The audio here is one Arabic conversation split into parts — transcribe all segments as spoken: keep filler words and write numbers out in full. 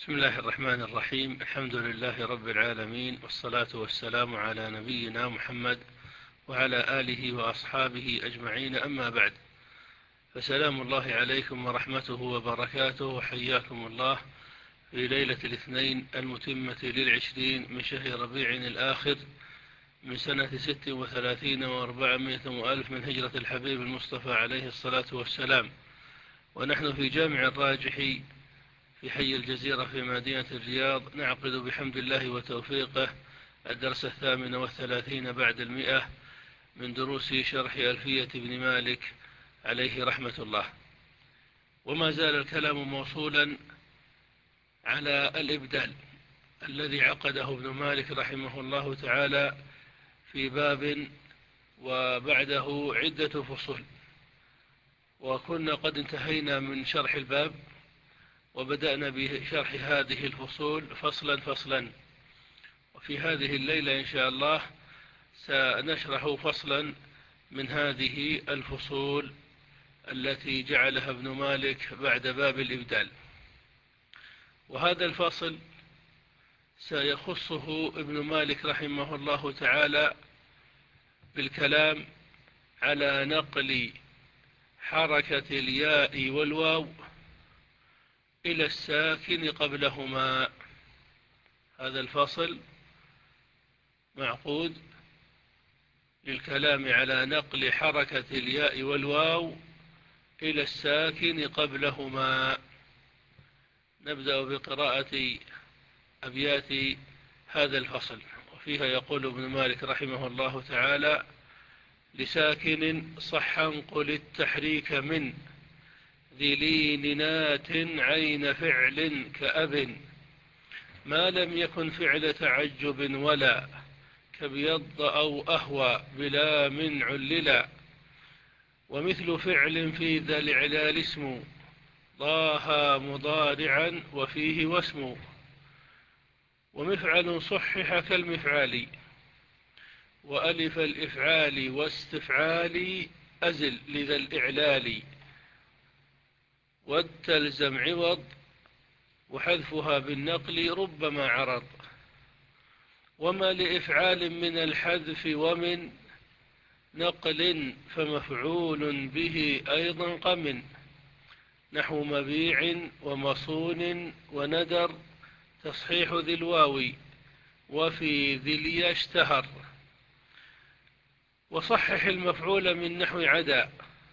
بسم الله الرحمن الرحيم. الحمد لله رب العالمين، والصلاة والسلام على نبينا محمد وعلى آله وأصحابه أجمعين، أما بعد، فسلام الله عليكم ورحمته وبركاته، وحياكم الله في ليلة الاثنين المتمة للعشرين من شهر ربيع الآخر من سنة ست وثلاثين وأربعمائة وألف من هجرة الحبيب المصطفى عليه الصلاة والسلام، ونحن في جامع الراجح في حي الجزيرة في مدينة الرياض، نعقد بحمد الله وتوفيقه الدرس الثامن والثلاثين بعد المئة من دروس شرح ألفية بن مالك عليه رحمة الله. وما زال الكلام موصولا على الإبدال الذي عقده ابن مالك رحمه الله تعالى في باب وبعده عدة فصول، وكنا قد انتهينا من شرح الباب وبدأنا بشرح هذه الفصول فصلا فصلا، وفي هذه الليلة إن شاء الله سنشرح فصلا من هذه الفصول التي جعلها ابن مالك بعد باب الإبدال. وهذا الفصل سيخصه ابن مالك رحمه الله تعالى بالكلام على نقل حركة الياء والواو إلى الساكن قبلهما. هذا الفصل معقود للكلام على نقل حركة الياء والواو إلى الساكن قبلهما. نبدأ بقراءة أبيات هذا الفصل، وفيها يقول ابن مالك رحمه الله تعالى: لساكن صحا قل التحريك من ذي لينات عين فعل كأب، ما لم يكن فعل تعجب ولا كبيض أو أهوى بلا من عللا، ومثل فعل في ذا الإعلال اسم ضاها مضارعا وفيه واسم، ومفعل صحح كالمفعال وألف الإفعال واستفعال أزل لذا الإعلال، والتلزم عوض وحذفها بالنقل ربما عرض، وما لإفعال من الحذف ومن نقل فمفعول به أيضا قمن، نحو مبيع ومصون وندر تصحيح ذي الواو وفي ذي اليا اشتهر، وصحح المفعول من نحو عدا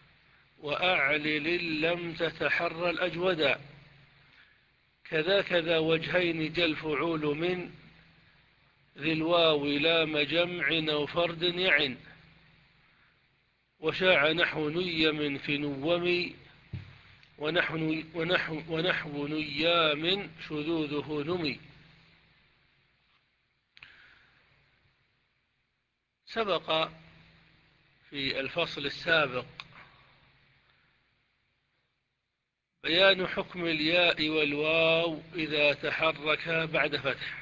وأعلل لم تتحرى الأجودا، كذا كذا وجهين جل فعول من ذي الواو لام جمع أو فرد يعن، وشاع نحو نيم في نوم ونحو, ونحو, ونحو نيام شذوذه نمي. سبق في الفصل السابق بيان حكم الياء والواو إذا تحرك بعد فتح.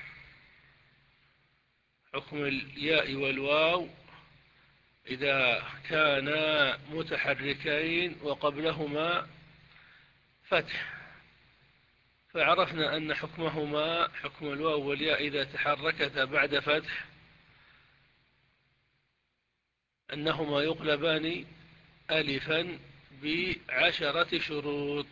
حكم الياء والواو إذا كانا متحركين وقبلهما فتح، فعرفنا أن حكمهما حكم الواو والياء إذا تحركتا بعد فتح أنهما يقلبان ألفا بعشرة شروط.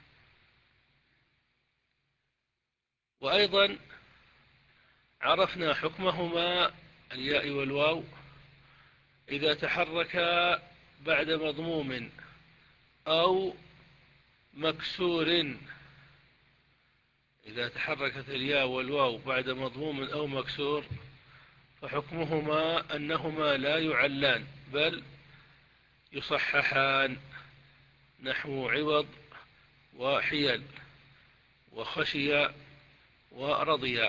وأيضا عرفنا حكمهما الياء والواو إذا تحركا بعد مضموم أو مكسور. إذا تحركت الياء والواو بعد مضموم أو مكسور فحكمهما أنهما لا يعلان بل يصححان، نحو عوض وحيل وخشي ورضي.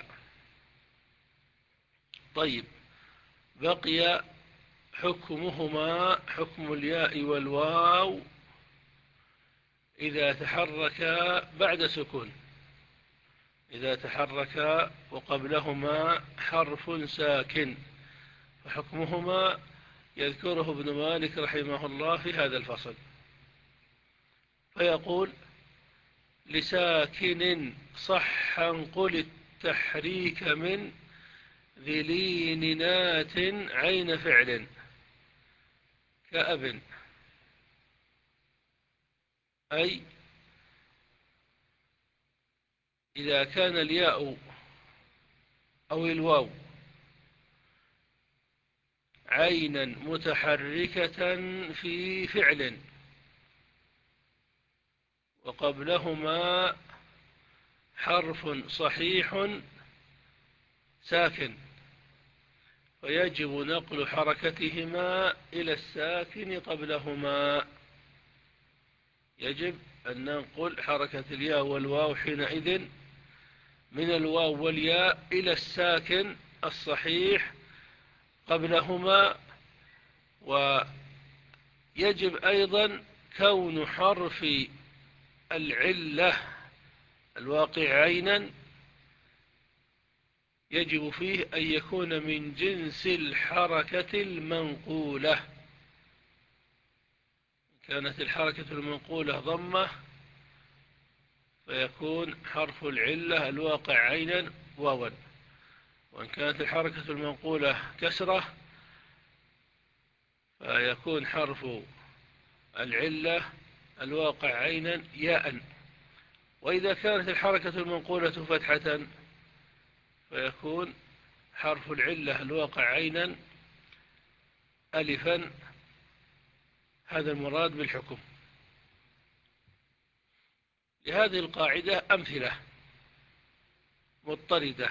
طيب، بقي حكمهما حكم الياء والواو إذا تحركا بعد سكون، إذا تحركا وقبلهما حرف ساكن، فحكمهما يذكره ابن مالك رحمه الله في هذا الفصل، فيقول: لساكن صحا قل التحريك من ذلين نات عين فعل كأب، أي إذا كان الياء أو الواو عينا متحركة في فعل وقبلهما حرف صحيح ساكن، ويجب نقل حركتهما إلى الساكن قبلهما. يجب أن ننقل حركة الياء والواو حينئذ من الواو والياء إلى الساكن الصحيح قبلهما. ويجب أيضا كون حرف العلة الواقع عينا يجب فيه أن يكون من جنس الحركة المنقولة. كانت الحركة المنقولة ضمة فيكون حرف العلة الواقع عينا واوا، وإن كانت الحركة المنقولة كسرة فيكون حرف العلة الواقع عينا ياء. وإذا كانت الحركة المنقولة فتحة فيكون حرف العلة الواقع عينا ألفا. هذا المراد بالحكم. لهذه القاعدة أمثلة مضطردة.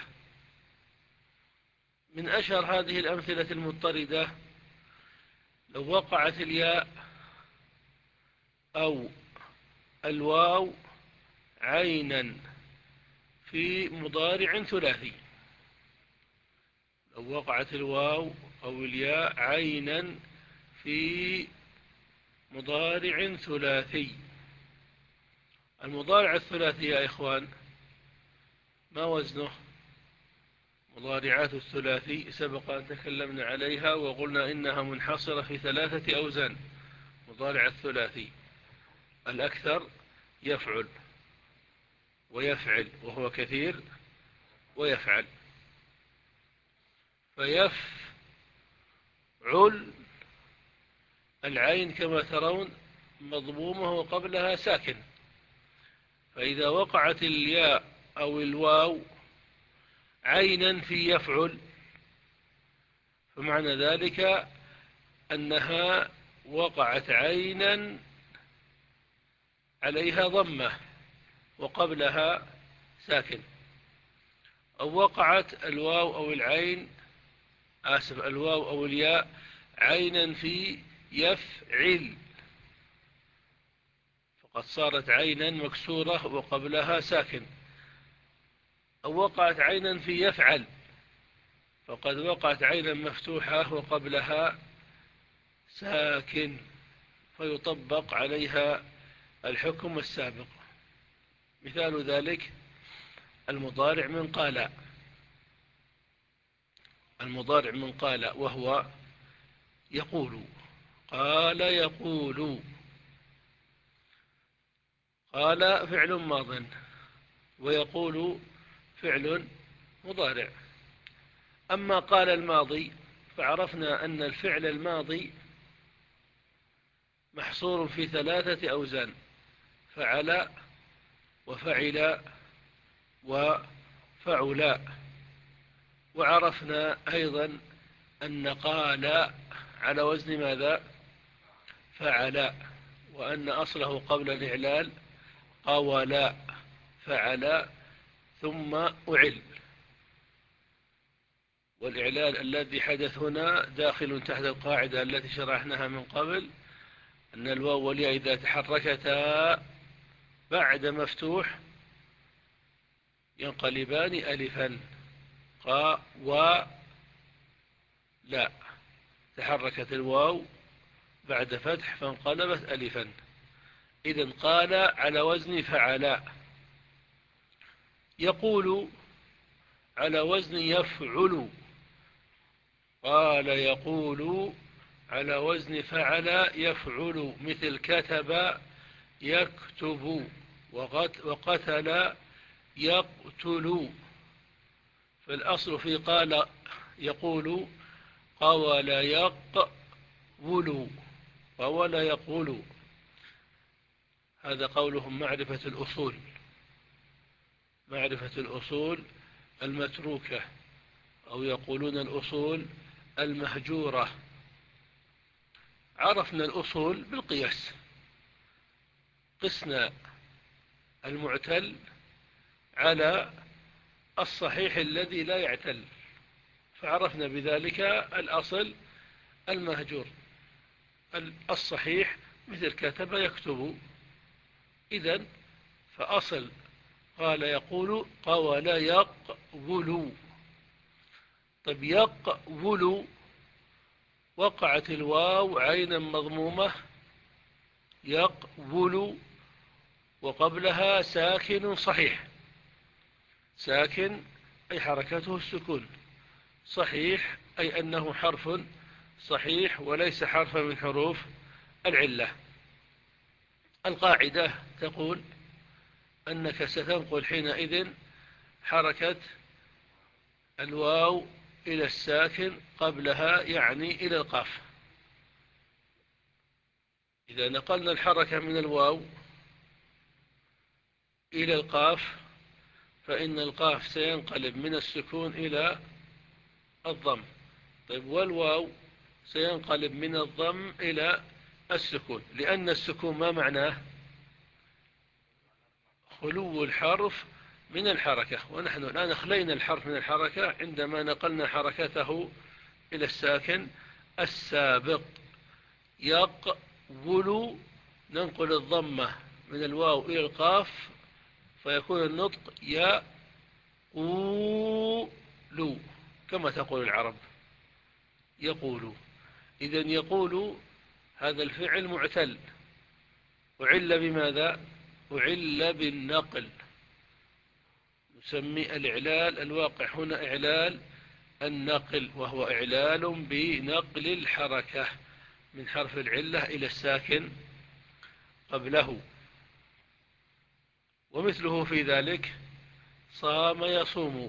من أشهر هذه الأمثلة المضطردة لو وقعت الياء أو الواو عينا في مضارع ثلاثي. لو وقعت الواو أو الياء عينا في مضارع ثلاثي. المضارع الثلاثي يا إخوان ما وزنه؟ مضارعات الثلاثي سبق أن تكلمنا عليها وقلنا إنها منحصرة في ثلاثة أوزان. مضارع الثلاثي الأكثر يفعل ويفعل وهو كثير ويفعل. فيفعل العين كما ترون مضمومة وقبلها ساكن، فإذا وقعت الياء أو الواو عينا في يفعل فمعنى ذلك أنها وقعت عينا عليها ضمة وقبلها ساكن. أو وقعت الواو أو العين آسف الواو أو الياء عينا في يفعل فقد صارت عينا مكسورة وقبلها ساكن. أو وقعت عينا في يفعل فقد وقعت عينا مفتوحة وقبلها ساكن فيطبق عليها الحكم السابق. مثال ذلك المضارع من قال. المضارع من قال وهو يقول. قال يقول. قال فعل ماض ويقول فعل مضارع. أما قال الماضي فعرفنا أن الفعل الماضي محصور في ثلاثة أوزان: فعل وفعل وفعلا. وعرفنا أيضا أن قال على وزن ماذا؟ فعل، وأن أصله قبل الإعلال قولا فعل ثم أعل. والإعلال الذي حدث هنا داخل تحت القاعدة التي شرحناها من قبل، أن الواو والياء إذا تحركتا بعد مفتوح ينقلبان ألفا. قا و لا، تحركت الواو بعد فتح فانقلبت ألفا. إذن قال على وزن فعلا. يقول على وزن يفعل. قال يقول على وزن فعل يفعل، مثل كتب يكتب وقتل يقتل، فالأصل في قال يقول قول يقول قول يقول. هذا قولهم معرفة الأصول، معرفة الأصول المتروكة، أو يقولون الأصول المهجورة. عرفنا الأصول بالقياس، قسنا المعتل على الصحيح الذي لا يعتل، فعرفنا بذلك الأصل المهجور. الصحيح مثل كتب يكتب، إذن فأصل قال يقول قول يقبل. طب يقبل وقعت الواو عينا مضمومة يقبل، وقبلها ساكن صحيح. ساكن أي حركته السكون، صحيح أي أنه حرف صحيح وليس حرفا من حروف العلة. القاعدة تقول أنك ستنقل حينئذ حركة الواو إلى الساكن قبلها، يعني إلى القاف. إذا نقلنا الحركة من الواو إلى القاف فإن القاف سينقلب من السكون إلى الضم. طيب والواو سينقلب من الضم إلى السكون، لأن السكون ما معناه؟ خلو الحرف من الحركة، ونحن الآن أخلينا الحرف من الحركة عندما نقلنا حركته إلى الساكن السابق. يقبل ننقل الضمة من الواو إلى القاف فيكون النطق يقول كما تقول العرب يقول. إذن يقول هذا الفعل معتل، أعل بماذا؟ أعل بالنقل. نسمي الإعلال الواقع هنا إعلال النقل، وهو إعلال بنقل الحركة من حرف العلة إلى الساكن قبله. ومثله في ذلك صام يصوم،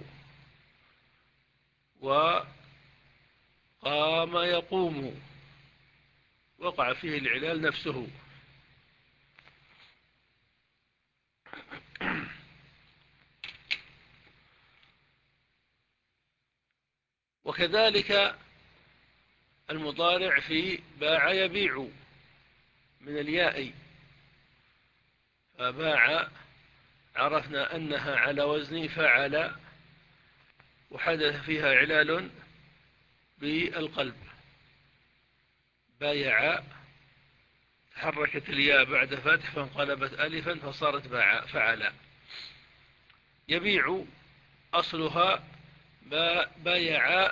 وقام يقوم، وقع فيه الإعلال نفسه. وكذلك المضارع في باع يبيع من الياء، فباع عرفنا أنها على وزن فعل، وحدث فيها إعلال بالقلب. بايع تحركت الياء بعد فتح فانقلبت ألفا فصارت باع فعل. يبيع أصلها بايع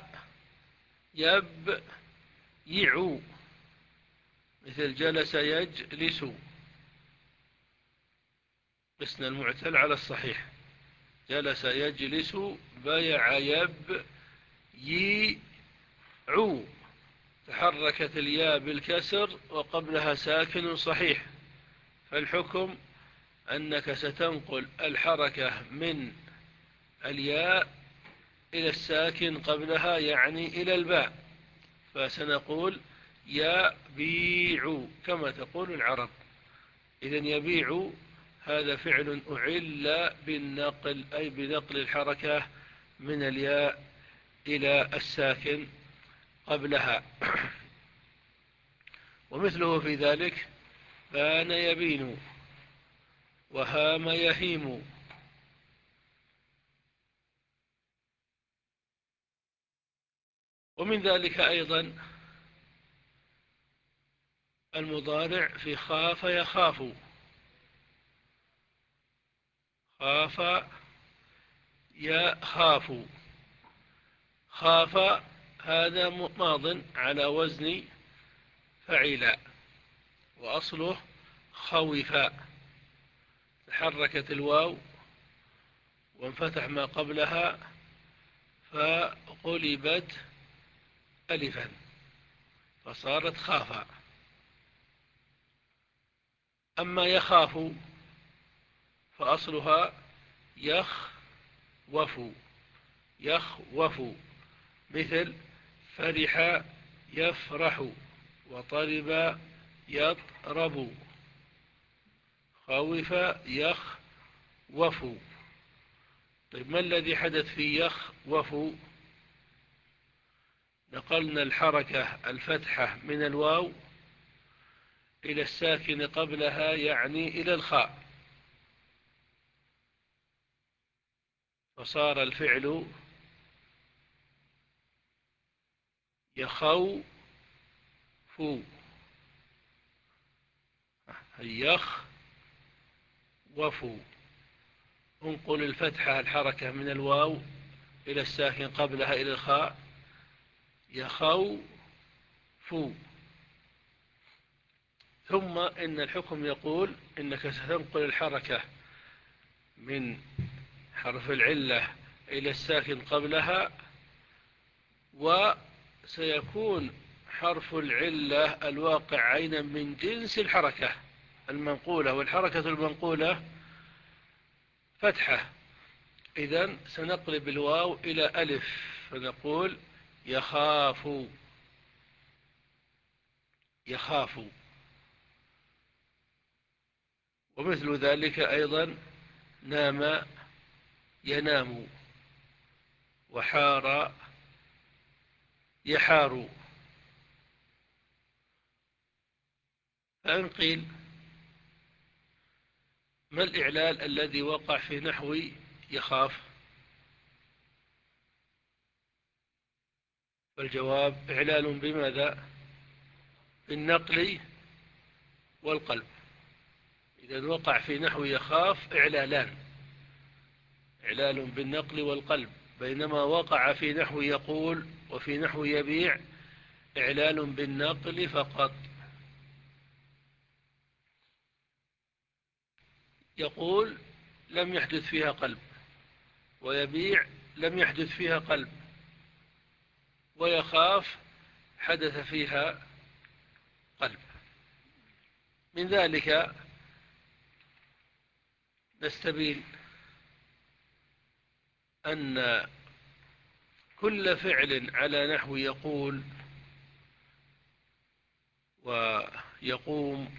يبيع، مثل جلس يجلس، قسنا المعتل على الصحيح. جلس يجلس بايع يبيع، تحركت الياء بالكسر وقبلها ساكن صحيح، فالحكم أنك ستنقل الحركة من الياء إلى الساكن قبلها، يعني إلى الباء، فسنقول يبيع كما تقول العرب. إذن يبيع هذا فعل أعل بالنقل، أي بنقل الحركة من الياء إلى الساكن قبلها. ومثله في ذلك بان يبين، وهام يهيم. ومن ذلك أيضا المضارع في خاف يخاف. خاف يخاف، خاف هذا ماض على وزن فعل، وأصله خوفا، تحركت الواو وانفتح ما قبلها فقلبت ألفا فصارت خافا. أما يخاف فأصلها يخوف يخوف، مثل فرح يفرح، وطرب يطرب، خوف يخوف. طيب ما الذي حدث في يخوف؟ نقلنا الحركة الفتحة من الواو إلى الساكن قبلها، يعني إلى الخاء، فصار الفعل يخوف يخوف. انقل الفتحة الحركة من الواو إلى الساكن قبلها إلى الخاء، يخوف. ثم إن الحكم يقول إنك ستنقل الحركة من حرف العلة إلى الساكن قبلها، وسيكون حرف العلة الواقع عينا من جنس الحركة المنقولة، والحركة المنقولة فتحة. إذن سنقلب الواو إلى ألف، فنقول يخاف يخاف. ومثل ذلك أيضا نام ينام، وحار يحار. فإن قيل ما الإعلال الذي وقع في نحو يخاف؟ فالجواب إعلال بماذا؟ بالنقل والقلب. إذا وقع في نحو يخاف إعلالان، إعلال بالنقل والقلب، بينما وقع في نحو يقول وفي نحو يبيع إعلال بالنقل فقط. يقول لم يحدث فيها قلب، ويبيع لم يحدث فيها قلب، ويخاف حدث فيها قلب. من ذلك نستبين أن كل فعل على نحو يقول ويقوم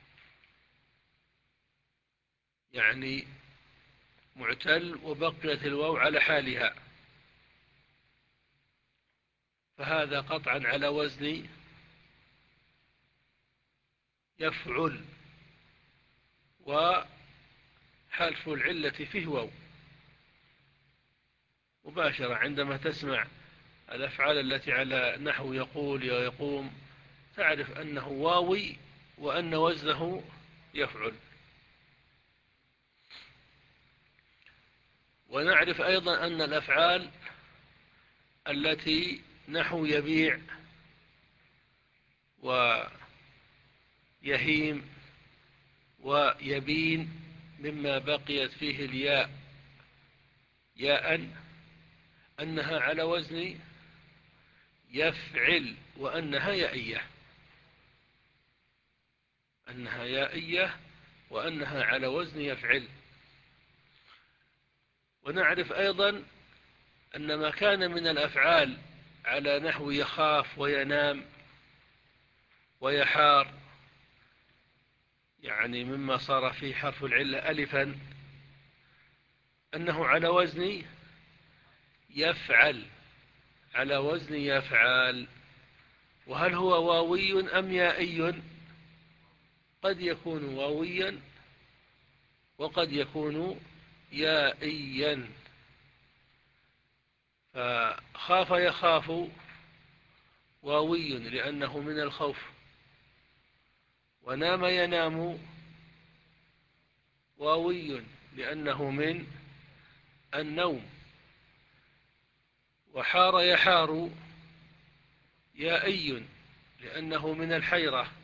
يعني معتل وبقيت الواو على حالها، فهذا قطعا على وزن يفعل، وحرف العلة فيه واو مباشرة. عندما تسمع الأفعال التي على نحو يقول ويقوم تعرف أنه واوي وأن وزنه يفعل. ونعرف أيضا أن الأفعال التي نحو يبيع ويهيم ويبين مما بقيت فيه الياء ياء أنها على وزن يفعل، وأنها يائية، أنها يائية وأنها على وزن يفعل. ونعرف أيضا أن ما كان من الأفعال على نحو يخاف وينام ويحار، يعني مما صار فيه حرف العلة ألفا، أنه على وزن يفعل، على وزن يفعل. وهل هو واوي أم يائي؟ قد يكون واويا وقد يكون يائيا. فخاف يخاف واوي لأنه من الخوف، ونام ينام واوي لأنه من النوم، وحار يحار يائي لأنه من الحيرة،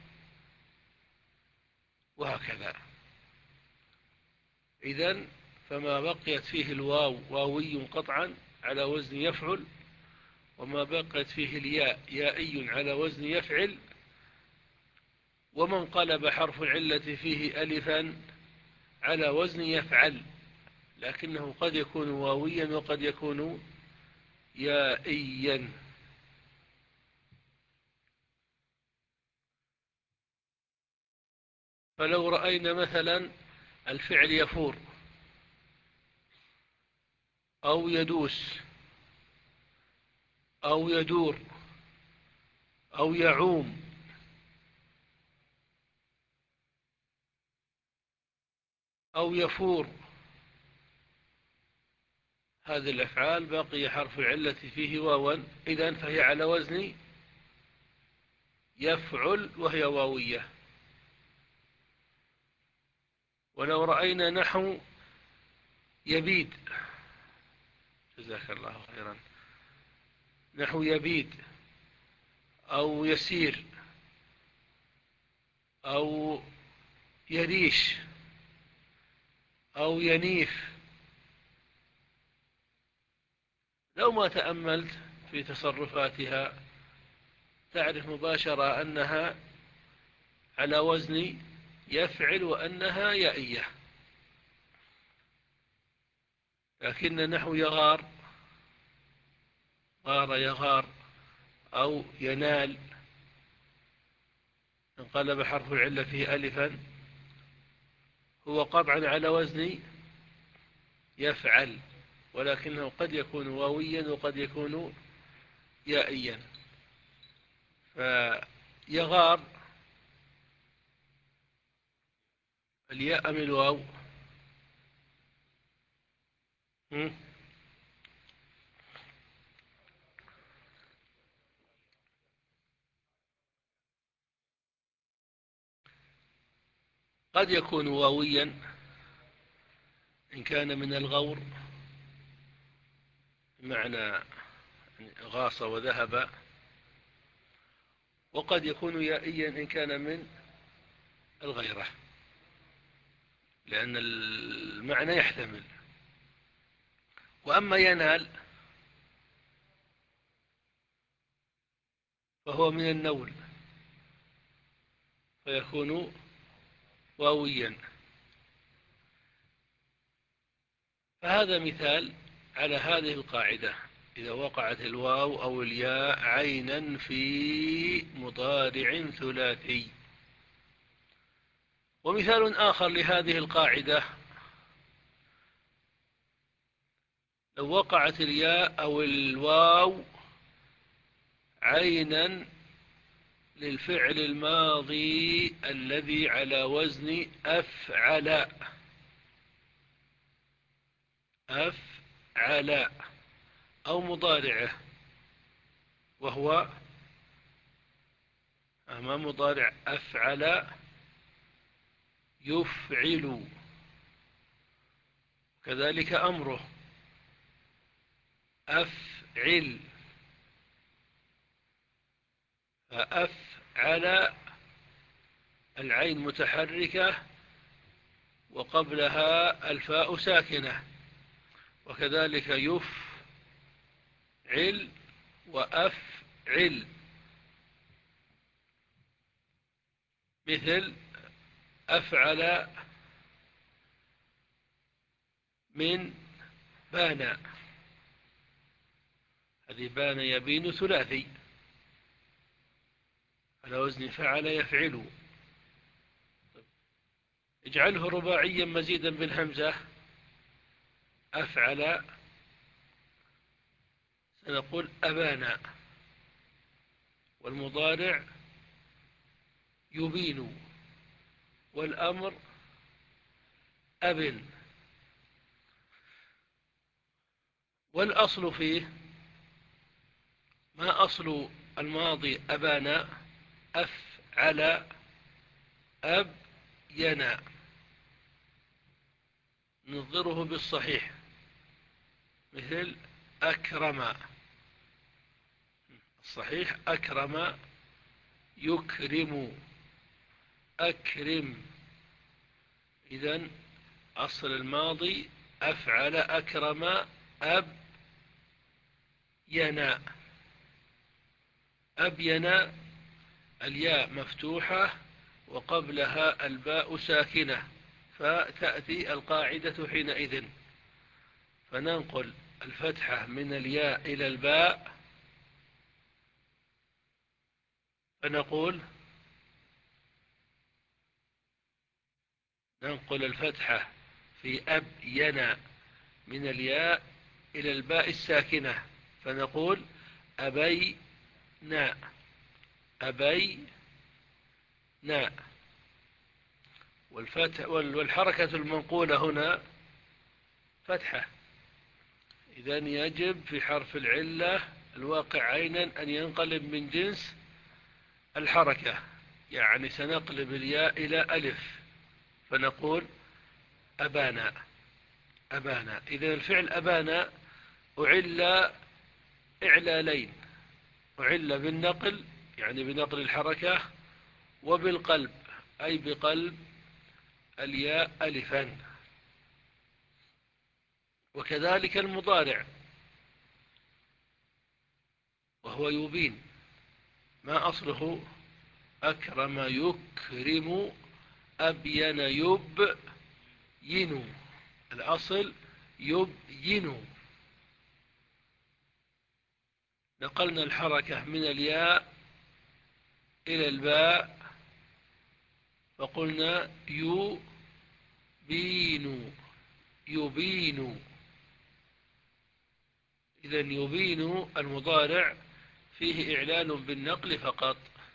وهكذا. إذن فما بقيت فيه الواو واوي قطعا على وزن يفعل، وما بقيت فيه الياء يائي على وزن يفعل، ومن قلب حرف العلة فيه ألفا على وزن يفعل، لكنه قد يكون واويا وقد يكون يائيا. فلو رأينا مثلا الفعل يفور أو يدوس أو يدور أو يعوم أو يفور، هذه الأفعال بقي حرف العلة فيه واوا، إذن فهي على وزن يفعل وهي واوية. ولو رأينا نحو يبيد، جزاك الله خيرا، نحو يبيد أو يسير أو يريش أو ينيف، لو ما تأملت في تصرفاتها تعرف مباشرة أنها على وزن يفعل وأنها يائية. لكن نحو يغار، غار يغار، أو ينال، انقلب حرف العلة فيه ألفا، هو قطعا على وزن يفعل، ولكنه قد يكون واويا وقد يكون يائيا. فيغار الياء أم الواو؟ قد يكون واويا إن كان من الغور، بمعنى غاص وذهب، وقد يكون يائيا إن كان من الغيرة، لأن المعنى يحتمل. وأما ينال فهو من النول فيكون واويا. فهذا مثال على هذه القاعدة: إذا وقعت الواو أو الياء عينا في مضارع ثلاثي. ومثال آخر لهذه القاعدة: لو وقعت الياء أو الواو عينا للفعل الماضي الذي على وزن أفعل، أفعل، أو مضارعه، وهو أمام مضارع أفعل يفعل، كذلك أمره أفعل، فأفعل العين متحركة وقبلها الفاء ساكنة، وكذلك يفعل وأفعل، مثل أفعل من بان، هذه بان يبين ثلاثي على وزن فعل يفعل. اجعله رباعيا مزيدا بالهمزة أفعل، سنقول أبان، والمضارع يبين، والأمر أبن. والأصل فيه ما أصل الماضي أبانا؟ أفعل أبين. نظره بالصحيح مثل أكرم، الصحيح أكرم يكرم، أكرم. إذن أصل الماضي أفعل أكرم أبين. أبين الياء مفتوحة وقبلها الباء ساكنة، فتأتي القاعدة حينئذ، فننقل الفتحة من الياء إلى الباء، فنقول ننقل الفتحة في أبين من الياء إلى الباء الساكنة، فنقول أبينا أبينا. والفتح والحركة المنقولة هنا فتحة، إذن يجب في حرف العلة الواقع عينا أن ينقلب من جنس الحركة، يعني سنقلب الياء إلى ألف فنقول أبانا أبانا. إذن الفعل أبانا أعل إعلالين، أعل بالنقل يعني بنقل الحركة، وبالقلب أي بقلب الياء ألفا. وكذلك المضارع وهو يبين، ما أصله أكرم يكرم أبين يبين، الأصل يبين. نقلنا الحركة من الياء إلى الباء فقلنا يبين يبين. إذن يبين المضارع فيه إعلان بالنقل فقط.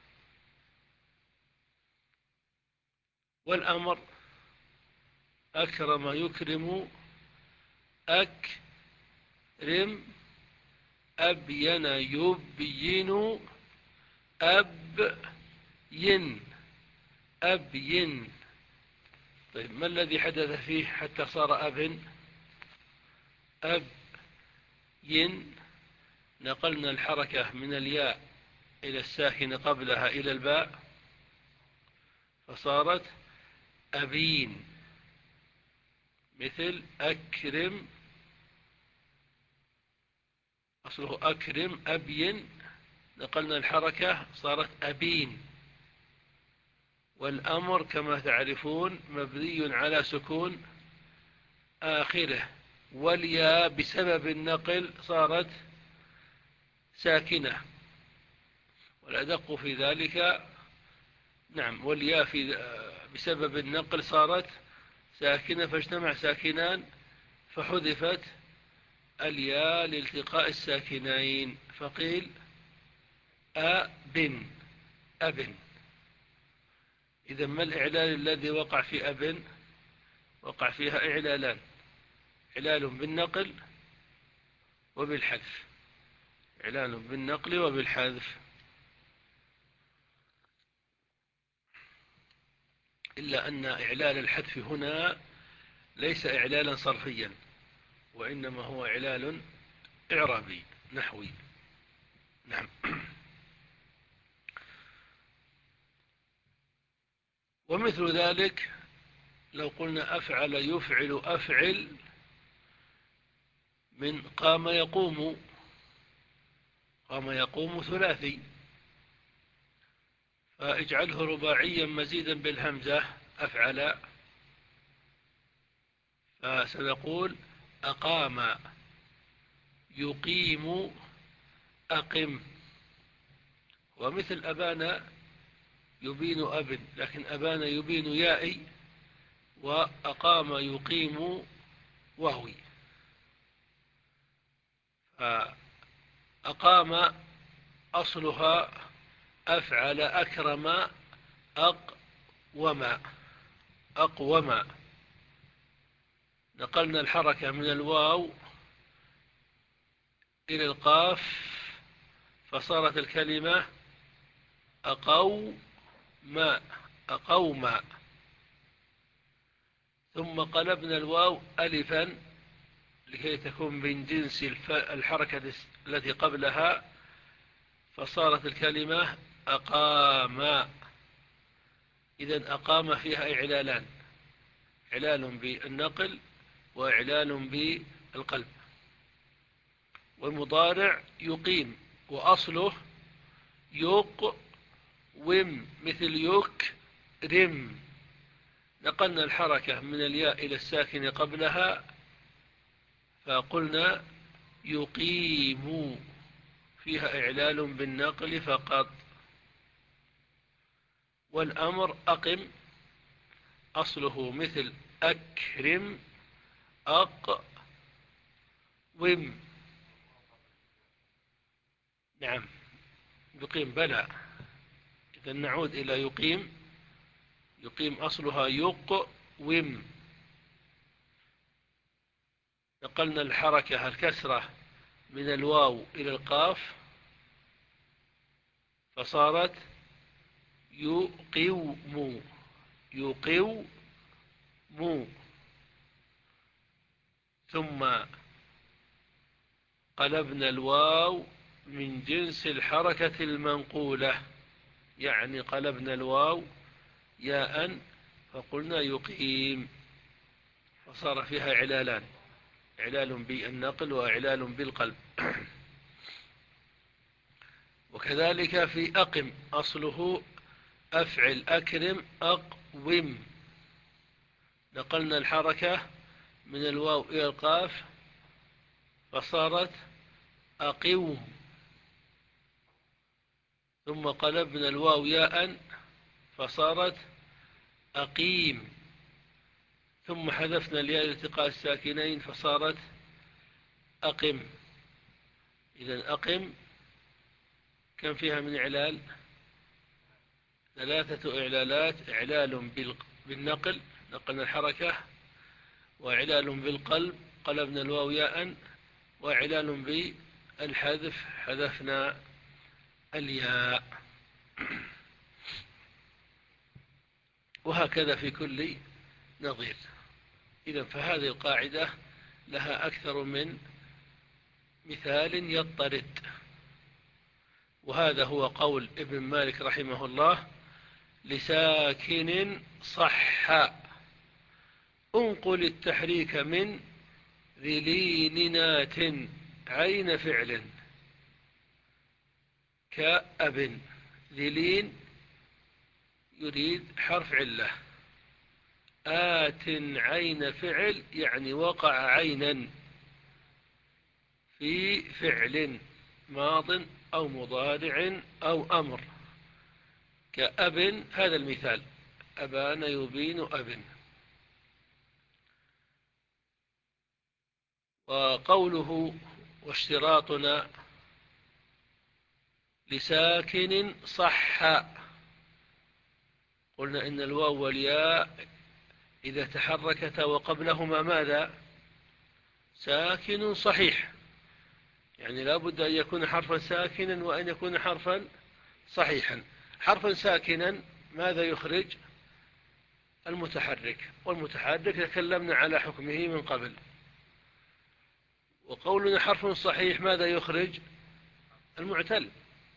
والأمر أكرم يكرم أكرم أبين يبين أبين أبين. طيب ما الذي حدث فيه حتى صار أب؟ أبين نقلنا الحركة من الياء إلى الساكن قبلها إلى الباء فصارت أبين، مثل أكرم أصله أكرم أبين، نقلنا الحركة صارت أبين. والأمر كما تعرفون مبني على سكون آخره، والياء بسبب النقل صارت ساكنة. والأدق في ذلك نعم، والياء في بسبب النقل صارت ساكنة، فاجتمع ساكنان فحذفت الياء لالتقاء الساكنين فقيل أبن أبن. إذا ما الإعلال الذي وقع في أبن؟ وقع فيها إعلالان، إعلال بالنقل وبالحذف، إعلال بالنقل وبالحذف. إلا أن إعلال الحذف هنا ليس إعلالا صرفيا، وإنما هو إعلال إعرابي نحوي. نعم. ومثل ذلك لو قلنا أفعل يفعل أفعل من قام يقوم، قام يقوم ثلاثي، فاجعله رباعيا مزيدا بالهمزة أفعل، فسنقول أقام يقيم أقم. ومثل أبانا يبين أبن، لكن أبانا يبين يائي، وأقام يقيم وهوي. فأقام أصلها أفعل أكرم أقوم أقوم. نقلنا الحركة من الواو إلى القاف فصارت الكلمة أقوم أقوم. ثم قلبنا الواو ألفا لكي تكون من جنس الحركة التي قبلها فصارت الكلمة أقام. إذن أقام فيها إعلالان، إعلال بالنقل وإعلال بالقلب. والمضارع يقيم وأصله يقوم مثل يكرم، نقلنا الحركة من الياء إلى الساكن قبلها فقلنا يقيم، فيها إعلال بالنقل فقط. والأمر أقم أصله مثل أكرم أقوم. نعم يقيم بلى. إذا نعود إلى يقيم. يقيم أصلها يقوم. نقلنا الحركة الكسرة من الواو إلى القاف فصارت يقوم يقوم. ثم قلبنا الواو من جنس الحركة المنقولة، يعني قلبنا الواو ياء فقلنا يقيم، فصار فيها إعلالان، إعلال بالنقل وإعلال بالقلب. وكذلك في أقم أصله أفعل أكرم أقوم. نقلنا الحركة من الواو إلى القاف فصارت أقوم. ثم قلبنا الواو ياء فصارت أقيم. ثم حذفنا الياء التقاء الساكنين فصارت أقم. إذن أقم كم فيها من إعلال؟ ثلاثة إعلالات: إعلال بالنقل نقلنا الحركة، وإعلال بالقلب قلبنا الواو ياء، وإعلال بالحذف حذفنا الياء. وهكذا في كل نظير. إذن فهذه القاعدة لها أكثر من مثال يضطرد. وهذا هو قول ابن مالك رحمه الله: لساكن صح انقل التحريك من ذلينات عين فعل كأب. ذلين يريد حرف علة، آت عين فعل يعني وقع عينا في فعل ماض أو مضارع أو أمر كأب. هذا المثال: أبان يبين أب. وقوله واشتراطنا لساكن صح، قلنا إن الواو والياء إذا تحركتا وقبلهما ماذا؟ ساكن صحيح، يعني لا بد أن يكون حرفا ساكنا وأن يكون حرفا صحيحا. حرفا ساكنا ماذا يخرج؟ المتحرك، والمتحرك تكلمنا على حكمه من قبل. وقولنا حرف صحيح ماذا يخرج؟ المعتل.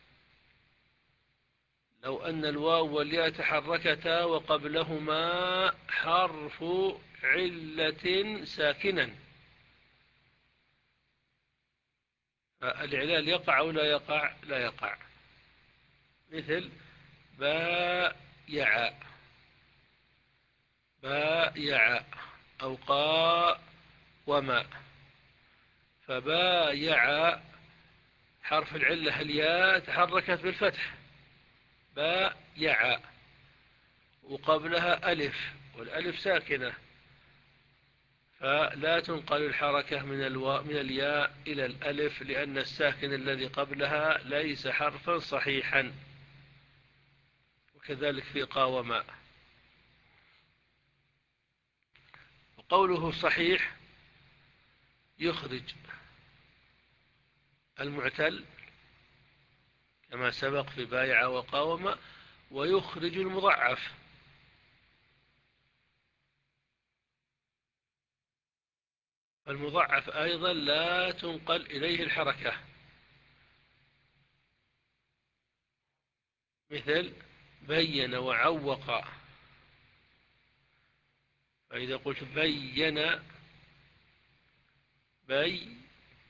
لو أن الواو والياء تحركتا وقبلهما حرف علة ساكنا، الإعلال يقع أو لا يقع؟ لا يقع. مثل بايع بايع أو قاوم. فبايع حرف العلة الياء تحركت بالفتح بايع، وقبلها ألف، والألف ساكنة، فلا تنقل الحركة من الواو من الياء إلى الألف، لأن الساكن الذي قبلها ليس حرفا صحيحا. وكذلك في قاوم. وقوله صحيح يخرج المعتل كما سبق في بايع وقاوم، ويخرج المضعف. المضعف أيضا لا تنقل إليه الحركة، مثل بين وعوق. فإذا قلت بين بي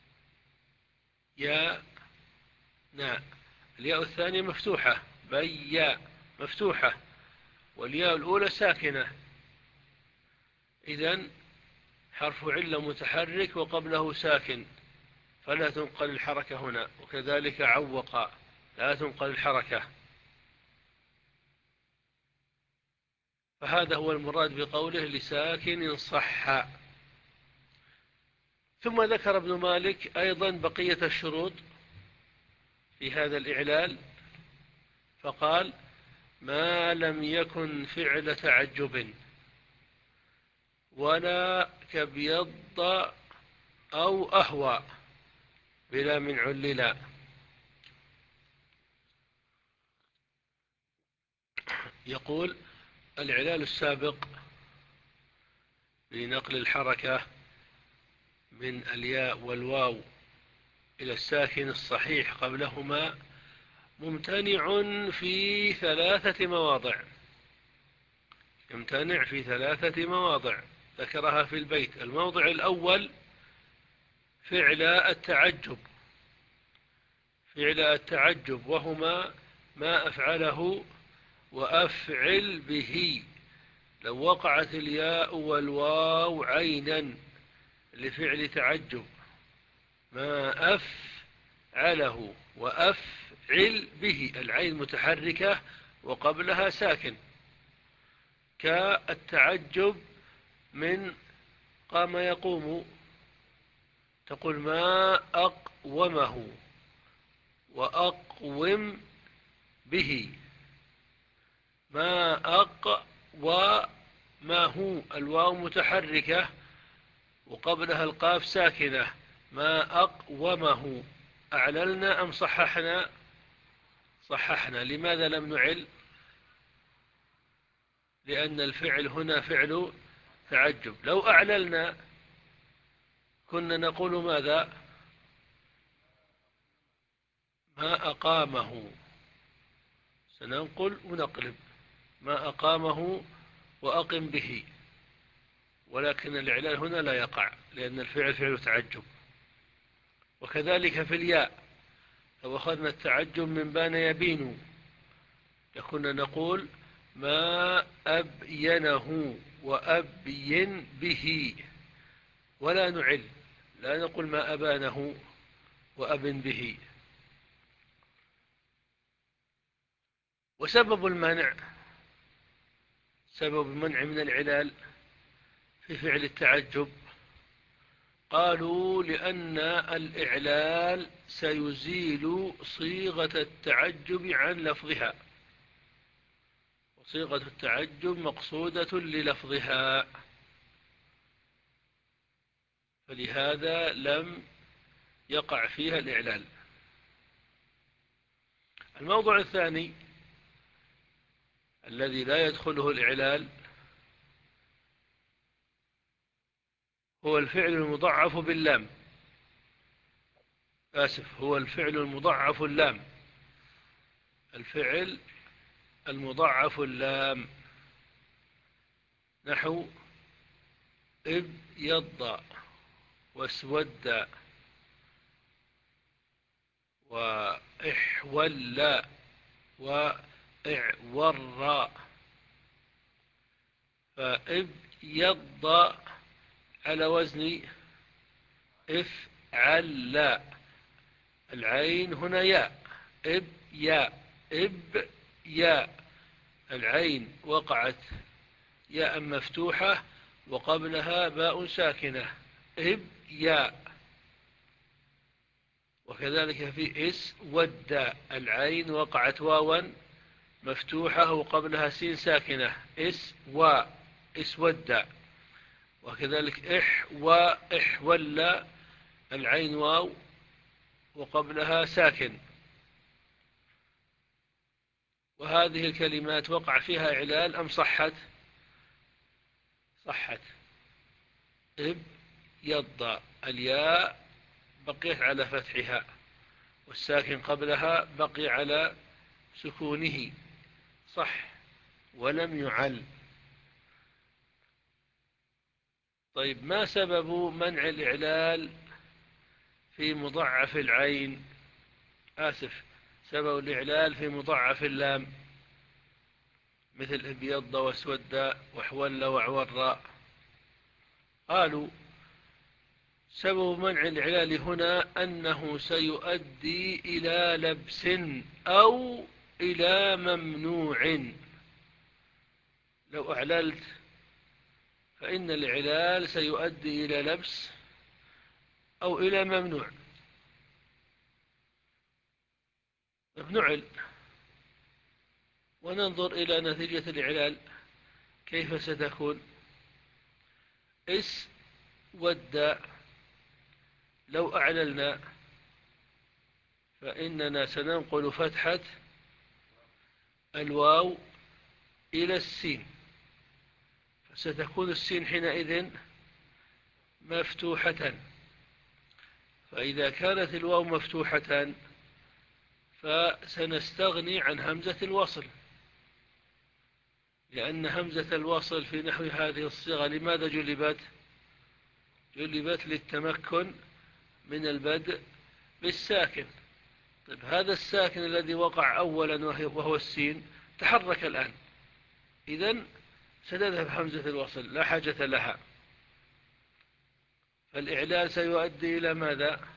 يا نا، الياء الثانية مفتوحة، بي مفتوحة، والياء الأولى ساكنة، إذن حرف علة متحرك وقبله ساكن فلا تنقل الحركة هنا، وكذلك عوق لا تنقل الحركة. فهذا هو المراد بقوله لساكن صح. ثم ذكر ابن مالك أيضا بقية الشروط في هذا الإعلال، فقال ما لم يكن فعل تعجب ولا كبيض أو أهوى بلا من عللا. يقول الإعلال السابق لنقل الحركة من الياء والواو إلى الساكن الصحيح قبلهما ممتنع في ثلاثة مواضع. يمتنع في ثلاثة مواضع ذكرها في البيت. الموضع الأول فعل التعجب، فعل التعجب وهما ما أفعله وأفعل به. لو وقعت الياء والواو عينا لفعل تعجب ما أفعله وأفعل به، العين متحركة وقبلها ساكن، كالتعجب من قام يقوم، تقول ما أقومه وأقوم به. ما أقوى ما هو الواو متحركة وقبلها القاف ساكنة، ما أقومه. أعللنا أم صححنا؟ صححنا. لماذا لم نعل؟ لأن الفعل هنا فعل تعجب. لو أعللنا كنا نقول ماذا؟ ما أقامه. سننقل ونقلب ما أقامه وأقم به، ولكن الإعلال هنا لا يقع لأن الفعل فعل تعجب. وكذلك في الياء لو أخذنا التعجب من بان يبين لكنا نقول ما أبينه وأبين به، ولا نعل، لا نقول ما أبانه وأبن به. وسبب المنع، سبب المنع من العلال في فعل التعجب، قالوا لأن الإعلال سيزيل صيغة التعجب عن لفظها، وصيغة التعجب مقصودة للفظها، فلهذا لم يقع فيها الإعلال. الموضوع الثاني الذي لا يدخله الإعلال هو الفعل المضاعف باللام. آسف، هو الفعل المضاعف اللام، الفعل المضاعف اللام، نحو ابيض واسود وإحول وإعور. فابيض على وزن افعل، العين هنا ياء، اب ياء، اب ياء، العين وقعت ياء مفتوحة وقبلها باء ساكنة، اب ياء. وكذلك في اسود، العين وقعت واوا مفتوحة وقبلها سين ساكنة، اس و اسود. وكذلك إح وإحول، العين واو وقبلها ساكن. وهذه الكلمات وقع فيها إعلال أم صحت؟ صحت. إب يض، الياء بقيت على فتحها والساكن قبلها بقي على سكونه، صح، ولم يعل. طيب ما سبب منع الإعلال في مضاعف العين؟ آسف، سبب الإعلال في مضاعف اللام مثل ابيض واسود وحول وعور. قالوا سبب منع الإعلال هنا أنه سيؤدي إلى لبس أو إلى ممنوع. لو أعللت فإن الإعلال سيؤدي إلى لبس أو إلى ممنوع. نعل وننظر إلى نتيجة الإعلال كيف ستكون. اس ود لو أعللنا فإننا سننقل فتحة الواو إلى السين، فستكون السين حينئذ مفتوحة. فإذا كانت الواو مفتوحة فسنستغني عن همزة الوصل، لأن همزة الوصل في نحو هذه الصيغة لماذا جلبت؟ جلبت للتمكن من البدء بالساكن. طيب هذا الساكن الذي وقع أولا وهو السين تحرك الآن، إذن ستذهب همزة الوصل لا حاجة لها. فالإعلال سيؤدي إلى ماذا؟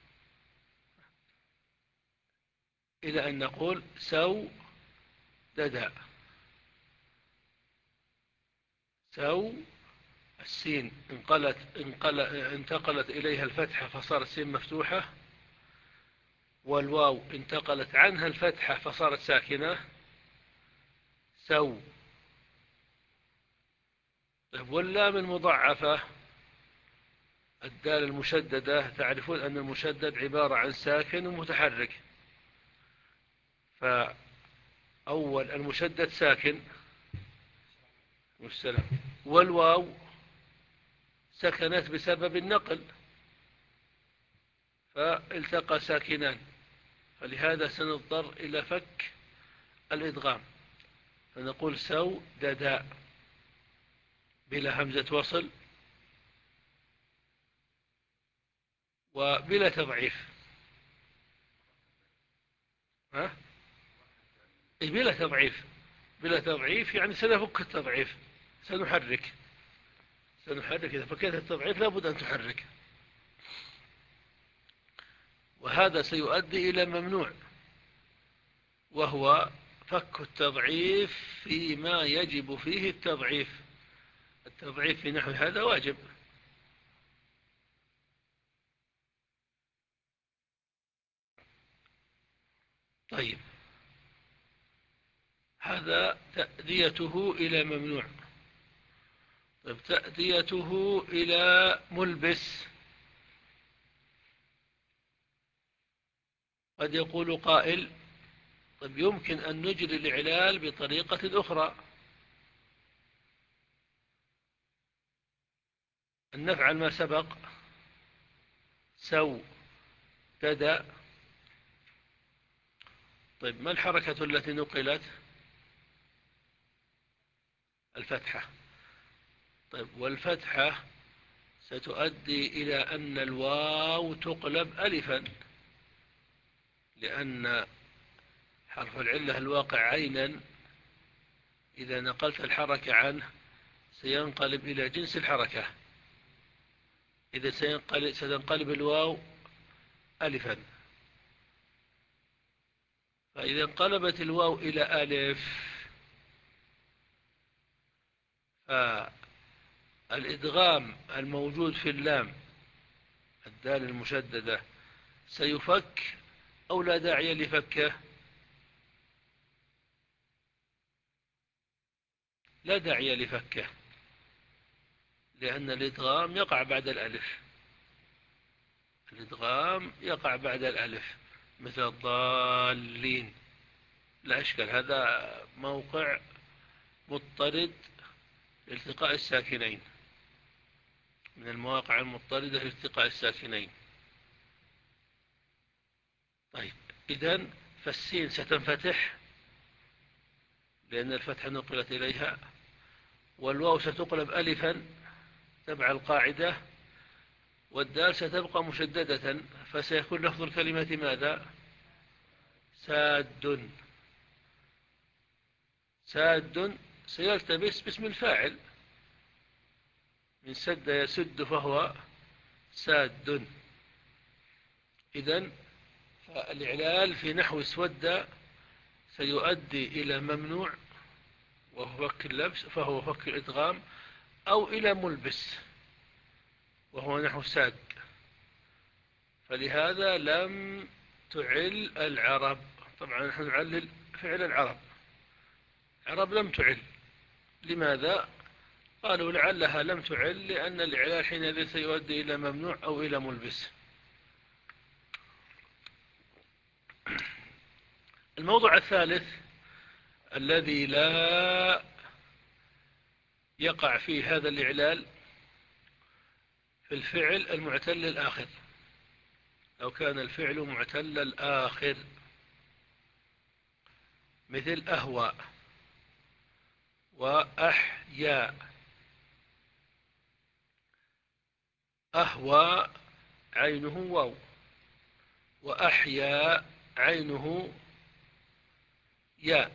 إلى أن نقول سو ددا. سو السين انقلت انقل انتقلت إليها الفتحة فصارت السين مفتوحة، والواو انتقلت عنها الفتحة فصارت ساكنة. سو. واللام المضاعفة الدال المشددة، تعرفون أن المشدد عبارة عن ساكن ومتحرك، فأول المشدد ساكن والسلام، والواو سكنت بسبب النقل فالتقى ساكنان، فلهذا سنضطر إلى فك الإدغام، فنقول سو ددا بلا همزة وصل وبلا تضعيف. ها؟ إيه بلا تضعيف. بلا تضعيف يعني سنفك التضعيف، سنحرك سنحرك إذا فكيت التضعيف لابد أن تحرك، وهذا سيؤدي إلى ممنوع، وهو فك التضعيف فيما يجب فيه التضعيف. التضعيف في نحو هذا واجب. طيب هذا تأديته إلى ممنوع. طيب تأديته إلى ملبس. قد يقول قائل طيب يمكن أن نجري الإعلال بطريقة أخرى، أن نفعل ما سبق سو تدا. طيب ما الحركة التي نقلت؟ الفتحة. طيب والفتحة ستؤدي إلى أن الواو تقلب ألفا، لأن حرف العلة الواقع عينا إذا نقلت الحركة عنه سينقلب إلى جنس الحركة، إذا سينقلب ستنقلب الواو ألفا. فإذا انقلبت الواو إلى ألف فالإدغام الموجود في اللام الدال المشددة سيفك أو لا داعي لفكه؟ لا داعي لفكه، لأن الإدغام يقع بعد الألف. الإدغام يقع بعد الألف مثل الضالين، لا أشكال، هذا موقع مضطرد لالتقاء الساكنين، من المواقع المضطردة لالتقاء الساكنين. طيب إذن فالسين ستنفتح لأن الفتحة نقلت إليها، والواو ستقلب ألفا تبع القاعدة، والدال ستبقى مشددة، فسيكون لفظ الكلمة ماذا؟ ساد. ساد سيلتبس باسم الفاعل، من سد يسد فهو ساد. إذن فالإعلال في نحو اسود سيؤدي إلى ممنوع وهو فك اللبس فهو فك الإدغام، أو إلى ملبس وهو نحو ساد. فلهذا لم تعل العرب. طبعا نحن نعلل فعل العرب، العرب لم تعل. لماذا؟ قالوا لعلها لم تعل لأن الإعلال حينئذ سيؤدي إلى ممنوع أو إلى ملبس. الموضوع الثالث الذي لا يقع فيه هذا الإعلال في الفعل المعتل الآخر. لو كان الفعل معتل الآخر مثل أهوى وأحيا. أهوى عينه واو، وأحيا عينه ياء.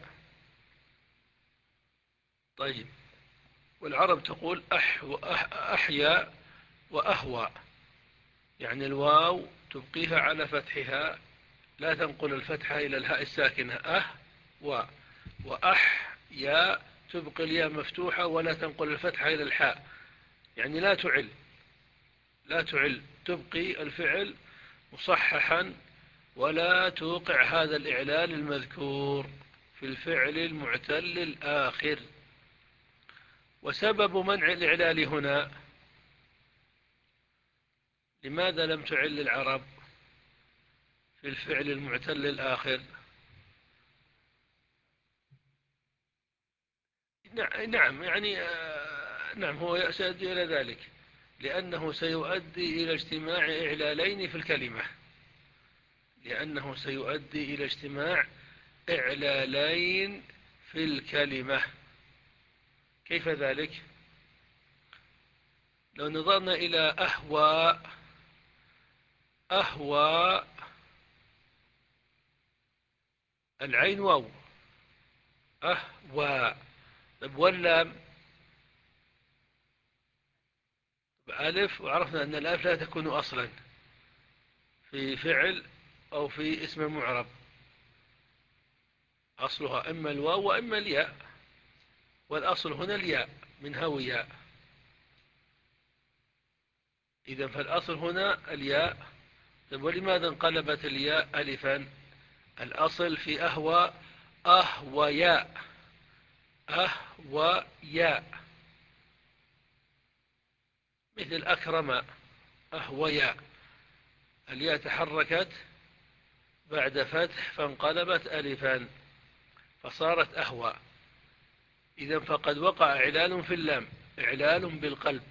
طيب، والعرب تقول أحو أحيا وأهوى، يعني الواو تبقيها على فتحها، لا تنقل الفتحة إلى الهاء الساكنة أه و وأح يا تبقي الياء مفتوحة ولا تنقل الفتحة إلى الحاء، يعني لا تعل لا تعل تبقي الفعل مصححا ولا توقع هذا الإعلال المذكور في الفعل المعتل الآخر. وسبب منع الإعلال هنا، لماذا لم تعل العرب في الفعل المعتل الآخر؟ نعم يعني آه نعم هو سيؤدي إلى ذلك، لأنه سيؤدي إلى اجتماع إعلالين في الكلمة لأنه سيؤدي إلى اجتماع إعلالين في الكلمة. كيف ذلك؟ لو نظرنا إلى أهوى أهوى العين واو أهوى، واللام بألف، وعرفنا أن الألف لا تكون أصلا في فعل أو في اسم معرب، أصلها إما الواو وإما الياء، والأصل هنا الياء من هوياء. إذا فالأصل هنا الياء. ولماذا انقلبت الياء ألفا؟ الأصل في أهوى أهوياء أهوياء، مثل أكرم أهوياء، الياء تحركت بعد فتح فانقلبت ألفا فصارت أهوى. إذا فقد وقع إعلال في اللام، إعلال بالقلب.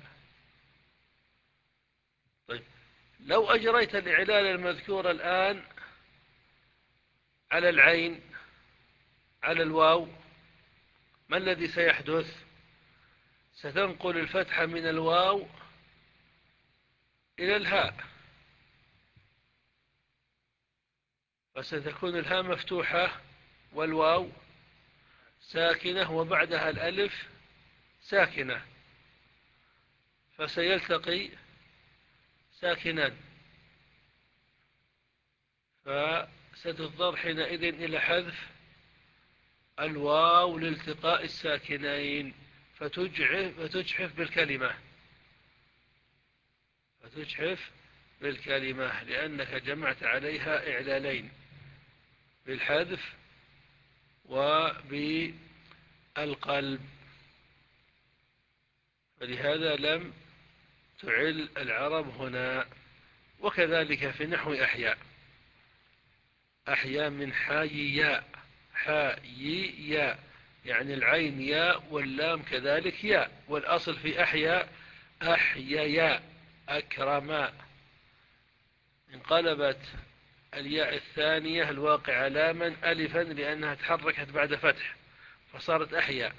طيب، لو أجريت الإعلال المذكور الآن على العين على الواو، ما الذي سيحدث؟ ستنقل الفتحة من الواو إلى الهاء، فستكون الهاء مفتوحة والواو ساكنة وبعدها الألف ساكنة، فسيلتقي ساكنان، فستضطر حينئذ إلى حذف الواو لالتقاء الساكنين، فتجحف, فتجحف بالكلمة فتجحف بالكلمة لأنك جمعت عليها إعلالين بالحذف وبالقلب. فلهذا لم تعل العرب هنا. وكذلك في نحو أحياء، أحياء من حايياء حايياء، يعني العين ياء واللام كذلك ياء، والأصل في أحياء أحيياء أكرماء، انقلبت الياء الثانية الواقعة لاما ألفا لأنها تحركت بعد فتح فصارت أحياء.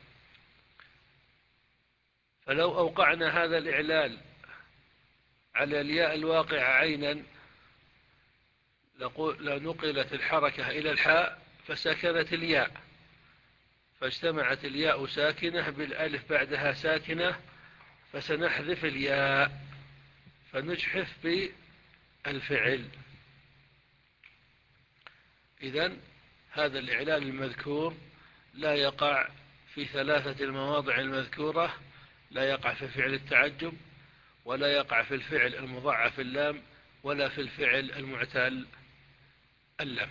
فلو أوقعنا هذا الإعلال على الياء الواقعة عينا لنقلت الحركة إلى الحاء فسكنت الياء، فاجتمعت الياء ساكنة بالألف بعدها ساكنة فسنحذف الياء فنجحف بالفعل. إذن هذا الإعلال المذكور لا يقع في ثلاثة المواضع المذكورة، لا يقع في فعل التعجب، ولا يقع في الفعل المضاعف اللام، ولا في الفعل المعتل اللام.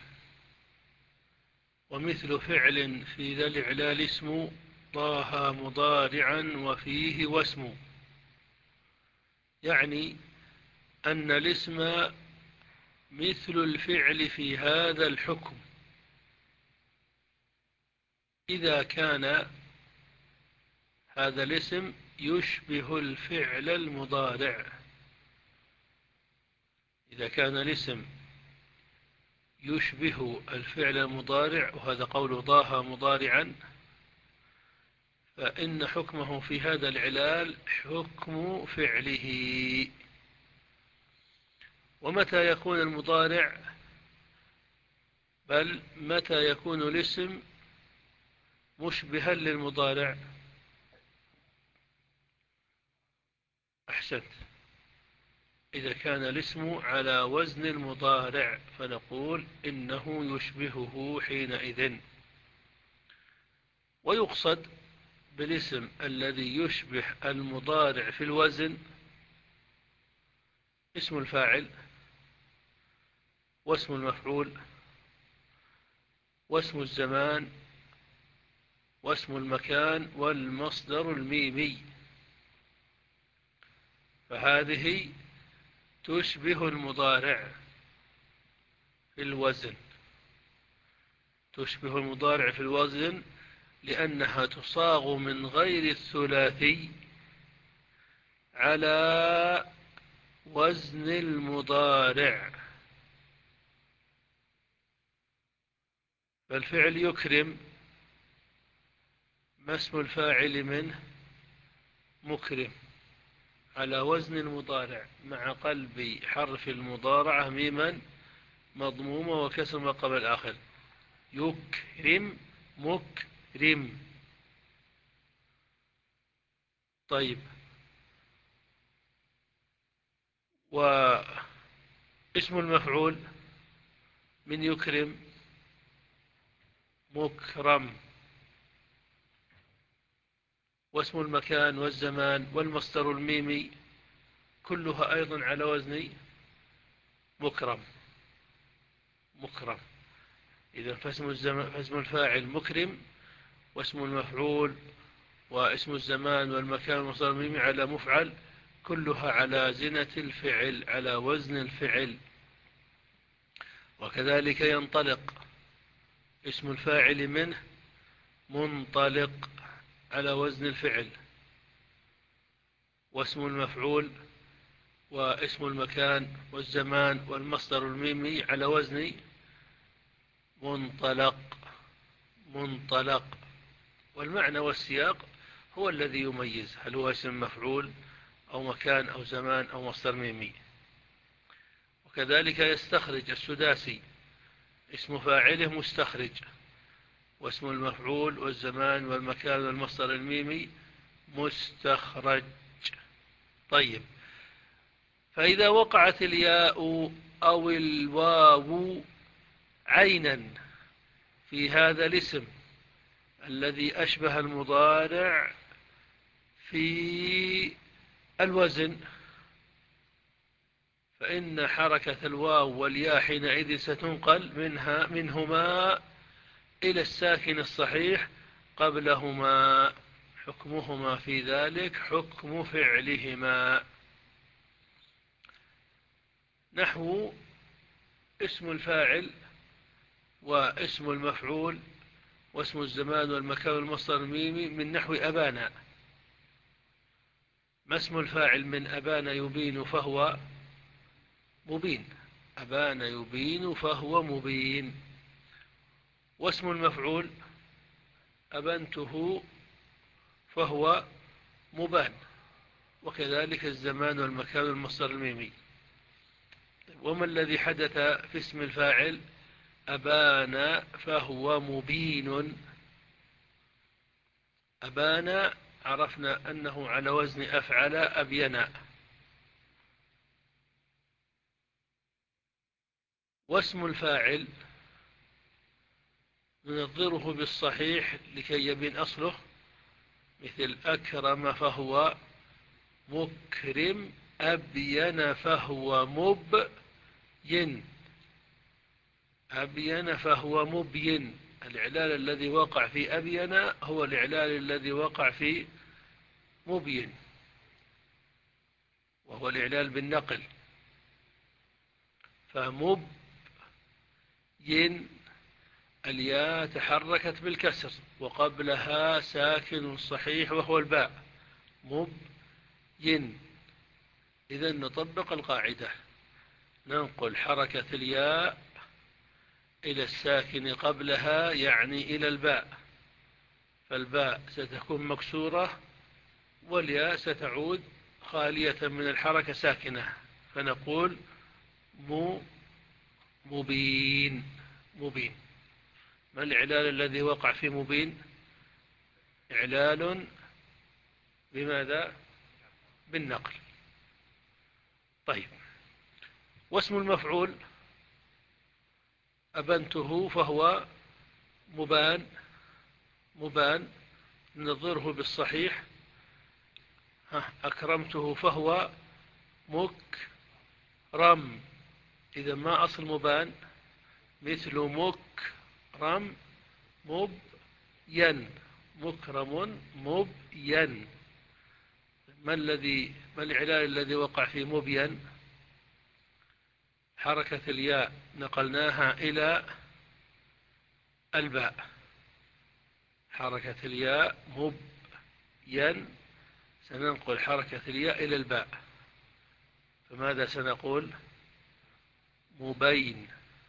ومثل فعل في ذا الإعلال اسم طه مضارعا وفيه واسم، يعني أن الاسم مثل الفعل في هذا الحكم إذا كان هذا الاسم يشبه الفعل المضارع. إذا كان الاسم يشبه الفعل المضارع، وهذا قول ضاها مضارعا، فإن حكمه في هذا العلال حكم فعله. ومتى يكون المضارع، بل متى يكون الاسم مشبها للمضارع؟ أحسنت، إذا كان الاسم على وزن المضارع فنقول إنه يشبهه حينئذ. ويقصد بالاسم الذي يشبه المضارع في الوزن اسم الفاعل، واسم المفعول، واسم الزمان، واسم المكان، والمصدر الميمي، فهذه تشبه المضارع في الوزن، تشبه المضارع في الوزن لأنها تصاغ من غير الثلاثي على وزن المضارع. فالفعل يكرم ما اسم الفاعل منه؟ مكرم، على وزن المضارع مع قلب حرف المضارعة ميما مضمومة وكسر ما قبل الآخر، يكرم مكرم. طيب، واسم المفعول من يكرم؟ مكرم. واسم المكان والزمان والمصدر الميمي كلها أيضا على وزن مكرم مكرم. إذا فاسم, فاسم الفاعل مكرم، واسم المفعول واسم الزمان والمكان والمصدر الميمي على مفعل، كلها على زنة الفعل، على وزن الفعل. وكذلك ينطلق اسم الفاعل منه منطلق على وزن الفعل، واسم المفعول واسم المكان والزمان والمصدر الميمي على وزن منطلق منطلق. والمعنى والسياق هو الذي يميز هل هو اسم مفعول أو مكان أو زمان أو مصدر ميمي. وكذلك يستخرج السداسي اسم فاعله مستخرج، واسم المفعول والزمان والمكان والمصدر الميمي مستخرج. طيب، فإذا وقعت الياء أو الواو عينا في هذا الاسم الذي أشبه المضارع في الوزن، فإن حركة الواو والياء حينئذ ستنقل منها منهما إلى الساكن الصحيح قبلهما، حكمهما في ذلك حكم فعلهما. نحو اسم الفاعل واسم المفعول واسم الزمان والمكان والمصدر الميمي من نحو أبانا. ما اسم الفاعل من أبان يبين فهو مبين، أبان يبين فهو مبين. واسم المفعول أبنته فهو مبان، وكذلك الزمان والمكان والمصدر الميمي. وما الذي حدث في اسم الفاعل؟ أبان فهو مبين، أبان عرفنا أنه على وزن أفعل أبين. واسم الفاعل ننظره بالصحيح لكي يبين أصله، مثل أكرم فهو مكرم، أبين فهو مبين. أبين فهو مبين، الإعلال الذي وقع في أبين هو الإعلال الذي وقع في مبين، وهو الإعلال بالنقل. فمبين الياء تحركت بالكسر وقبلها ساكن صحيح وهو الباء، مبين. إذن نطبق القاعدة، ننقل حركة الياء إلى الساكن قبلها، يعني إلى الباء، فالباء ستكون مكسورة والياء ستعود خالية من الحركة ساكنة، فنقول مبين. مبين. ما الإعلال الذي وقع في مبين؟ إعلال بماذا؟ بالنقل. طيب، واسم المفعول أبنته فهو مبان. مبان ننظره بالصحيح، أكرمته فهو مكرم. إذا ما أصل مبان؟ مثل مكرم مبين، مكرم مبين. ما الذي ما الإعلال الذي وقع في مبين؟ حركة الياء نقلناها إلى الباء، حركة الياء مبين سننقل حركة الياء إلى الباء، فماذا سنقول؟ مبين.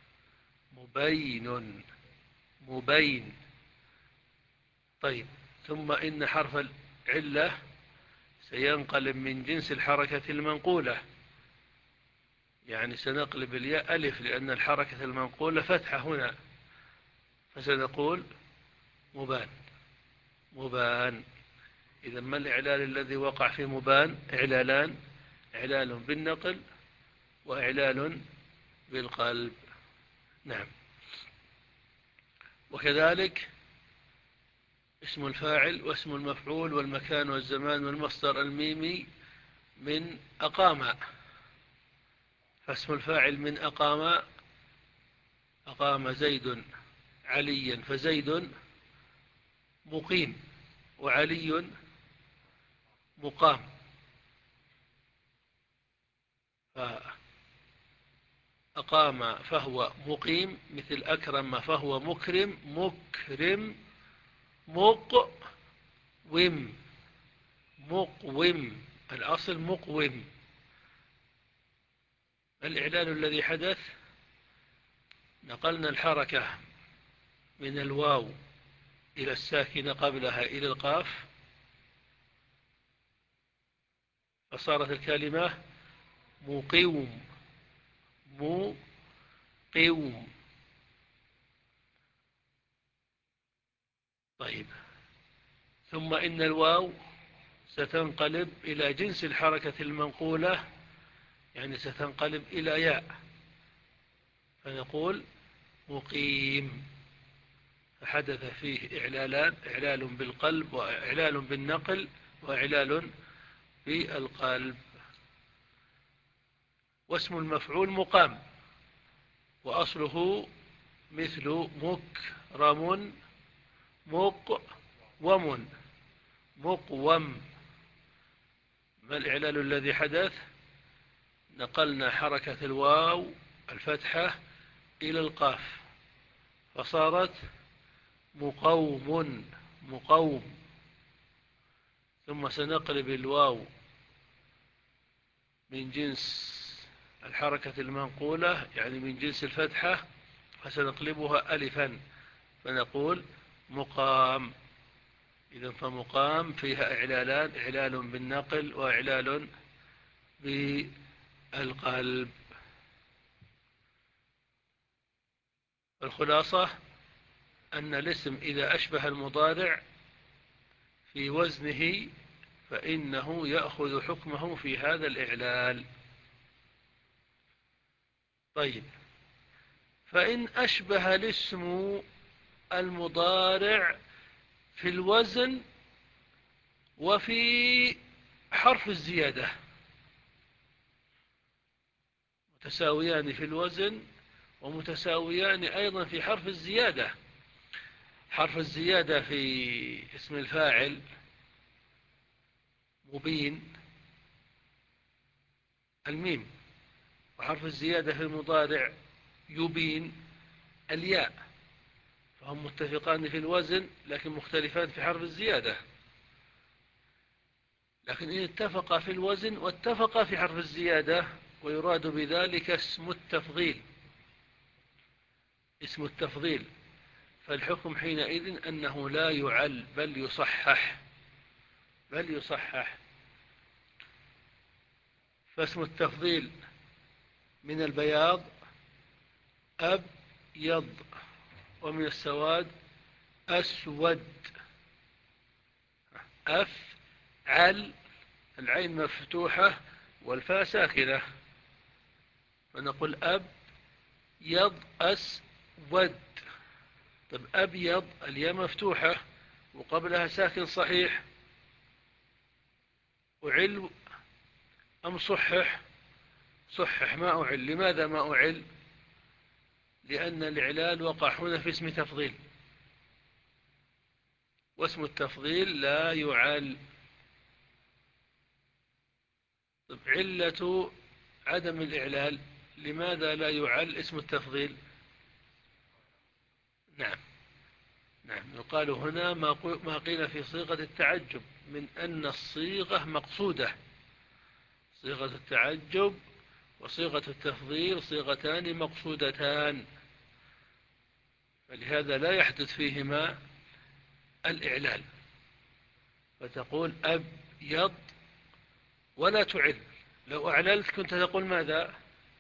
مبين. مبين. طيب، ثم إن حرف العلة سينقلب من جنس الحركة المنقولة، يعني سنقلب الياء ألف لأن الحركة المنقولة فتحة هنا، فسنقول مبان. مبان. إذا ما الإعلال الذي وقع في مبان؟ إعلالان، إعلال بالنقل وإعلال بالقلب. نعم. وكذلك اسم الفاعل واسم المفعول والمكان والزمان والمصدر الميمي من أقام. فاسم الفاعل من أقام، أقام زيد عليا، فزيد مقيم وعلي مقام. فأقام فهو مقيم، مثل أكرم فهو مكرم، مكرم مقوم. مقوم، الأصل مقوم. الإعلان الذي حدث، نقلنا الحركة من الواو إلى الساكنة قبلها إلى القاف، فصارت الكلمة مقوم. مقوم. طيب، ثم إن الواو ستنقلب إلى جنس الحركة المنقولة، يعني ستنقلب إلى ياء، فنقول مقيم. فحدث فيه إعلالان، إعلال بالقلب وإعلال بالنقل وإعلال بالقلب. واسم المفعول مقام، وأصله مثل مكرم مقوم. مقوم. ما الإعلال الذي حدث؟ نقلنا حركة الواو الفتحة إلى القاف، فصارت مقوم. مقوم. ثم سنقلب الواو من جنس الحركة المنقولة، يعني من جنس الفتحة، فسنقلبها ألفا، فنقول مقام. إذن فمقام فيها إعلالان، إعلال بالنقل وإعلال بالقلب. الخلاصة أن الاسم إذا أشبه المضارع في وزنه فإنه يأخذ حكمه في هذا الإعلال. طيب، فإن أشبه الاسم المضارع في الوزن وفي حرف الزيادة، متساويان في الوزن ومتساويان أيضا في حرف الزيادة. حرف الزيادة في اسم الفاعل مبين الميم، وحرف الزيادة في المضارع يبين الياء، فهم متفقان في الوزن لكن مختلفان في حرف الزيادة. لكن إن اتفقا في الوزن واتفقا في حرف الزيادة، ويراد بذلك اسم التفضيل، اسم التفضيل، فالحكم حينئذ أنه لا يعل بل يصحح، بل يصحح. فاسم التفضيل من البياض أبيض، ومن السواد أسود. أفعل، العين مفتوحة والفاء ساكنة، فنقول أبيض أسود. طب أبيض الياء مفتوحة وقبلها ساكن صحيح، أعل أم صحح؟ صحح، ما أعل. لماذا ما أعل؟ لأن الإعلال وقع هنا في اسم تفضيل، واسم التفضيل لا يعل. طب علة عدم الإعلال، لماذا لا يعل اسم التفضيل؟ نعم نعم يقال هنا ما قيل في صيغة التعجب من أن الصيغة مقصودة. صيغة التعجب وصيغة التفضيل صيغتان مقصودتان، فلهذا لا يحدث فيهما الإعلال، فتقول أبيض ولا تعل. لو أعللت كنت تقول ماذا؟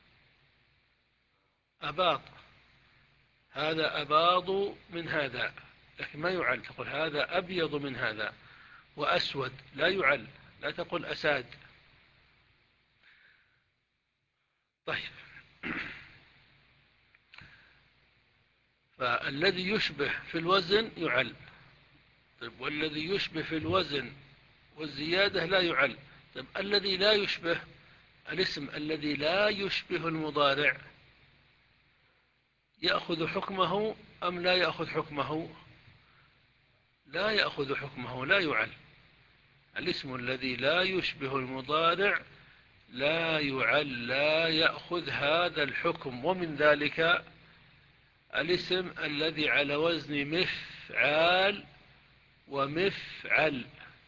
أباض، هذا أباض من هذا، لكن ما يعل، تقول هذا أبيض من هذا. وأسود لا يعل، لا تقول أساد. طيب، فالذي يشبه في الوزن يعل. طيب، والذي يشبه في الوزن والزيادة لا يعل. طيب، الذي لا يشبه، الاسم الذي لا يشبه المضارع يأخذ حكمه أم لا يأخذ حكمه؟ لا يأخذ حكمه، لا يعل. الاسم الذي لا يشبه المضارع لا يعل، لا يأخذ هذا الحكم. ومن ذلك الاسم الذي على وزن مفعال ومفعل،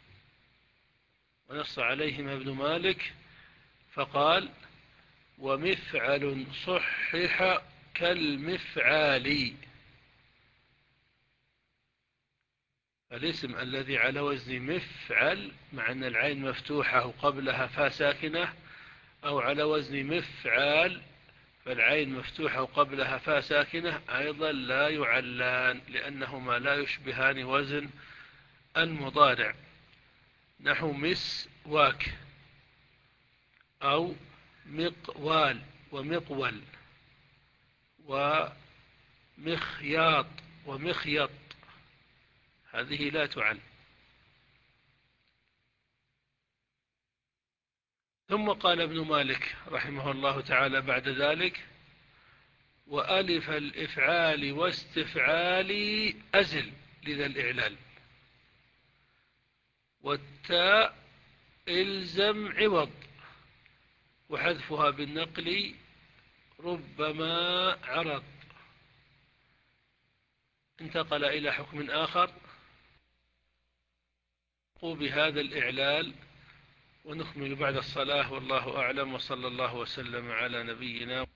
ونص عليهما ابن مالك فقال ومفعل صحح كالمفعال. الاسم الذي على وزن مفعل مع أن العين مفتوحة وقبلها فاء ساكنة، أو على وزن مفعال فالعين مفتوحة وقبلها فاء ساكنة، أيضا لا يعلان لأنهما لا يشبهان وزن المضارع. نحو مسواك أو مقوال ومقول ومخياط ومخيط، هذه لا تعل. ثم قال ابن مالك رحمه الله تعالى بعد ذلك وألف الإفعال واستفعال أزل لذا الإعلال، والتاء إلزم عوض، وحذفها بالنقل ربما عرض. انتقل إلى حكم آخر بهذا الإعلال، ونكمل بعد الصلاة والله أعلم، وصلى الله وسلم على نبينا.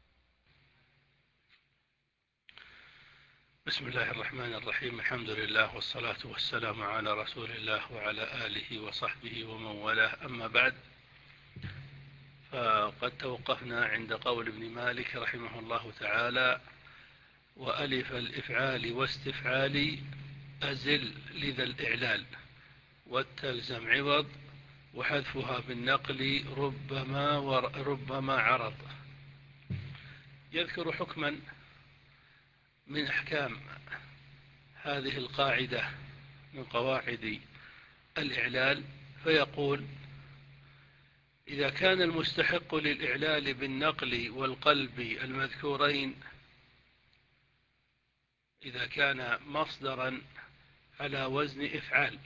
بسم الله الرحمن الرحيم، الحمد لله والصلاة والسلام على رسول الله وعلى آله وصحبه ومن والاه، أما بعد. فقد توقفنا عند قول ابن مالك رحمه الله تعالى وألف الإفعال واستفعال أزل لذا الإعلال. والتلزم عوض، وحذفها بالنقل ربما وربما عرض. يذكر حكما من أحكام هذه القاعدة من قواعد الإعلال، فيقول: إذا كان المستحق للإعلال بالنقل والقلب المذكورين، إذا كان مصدرا على وزن إفعال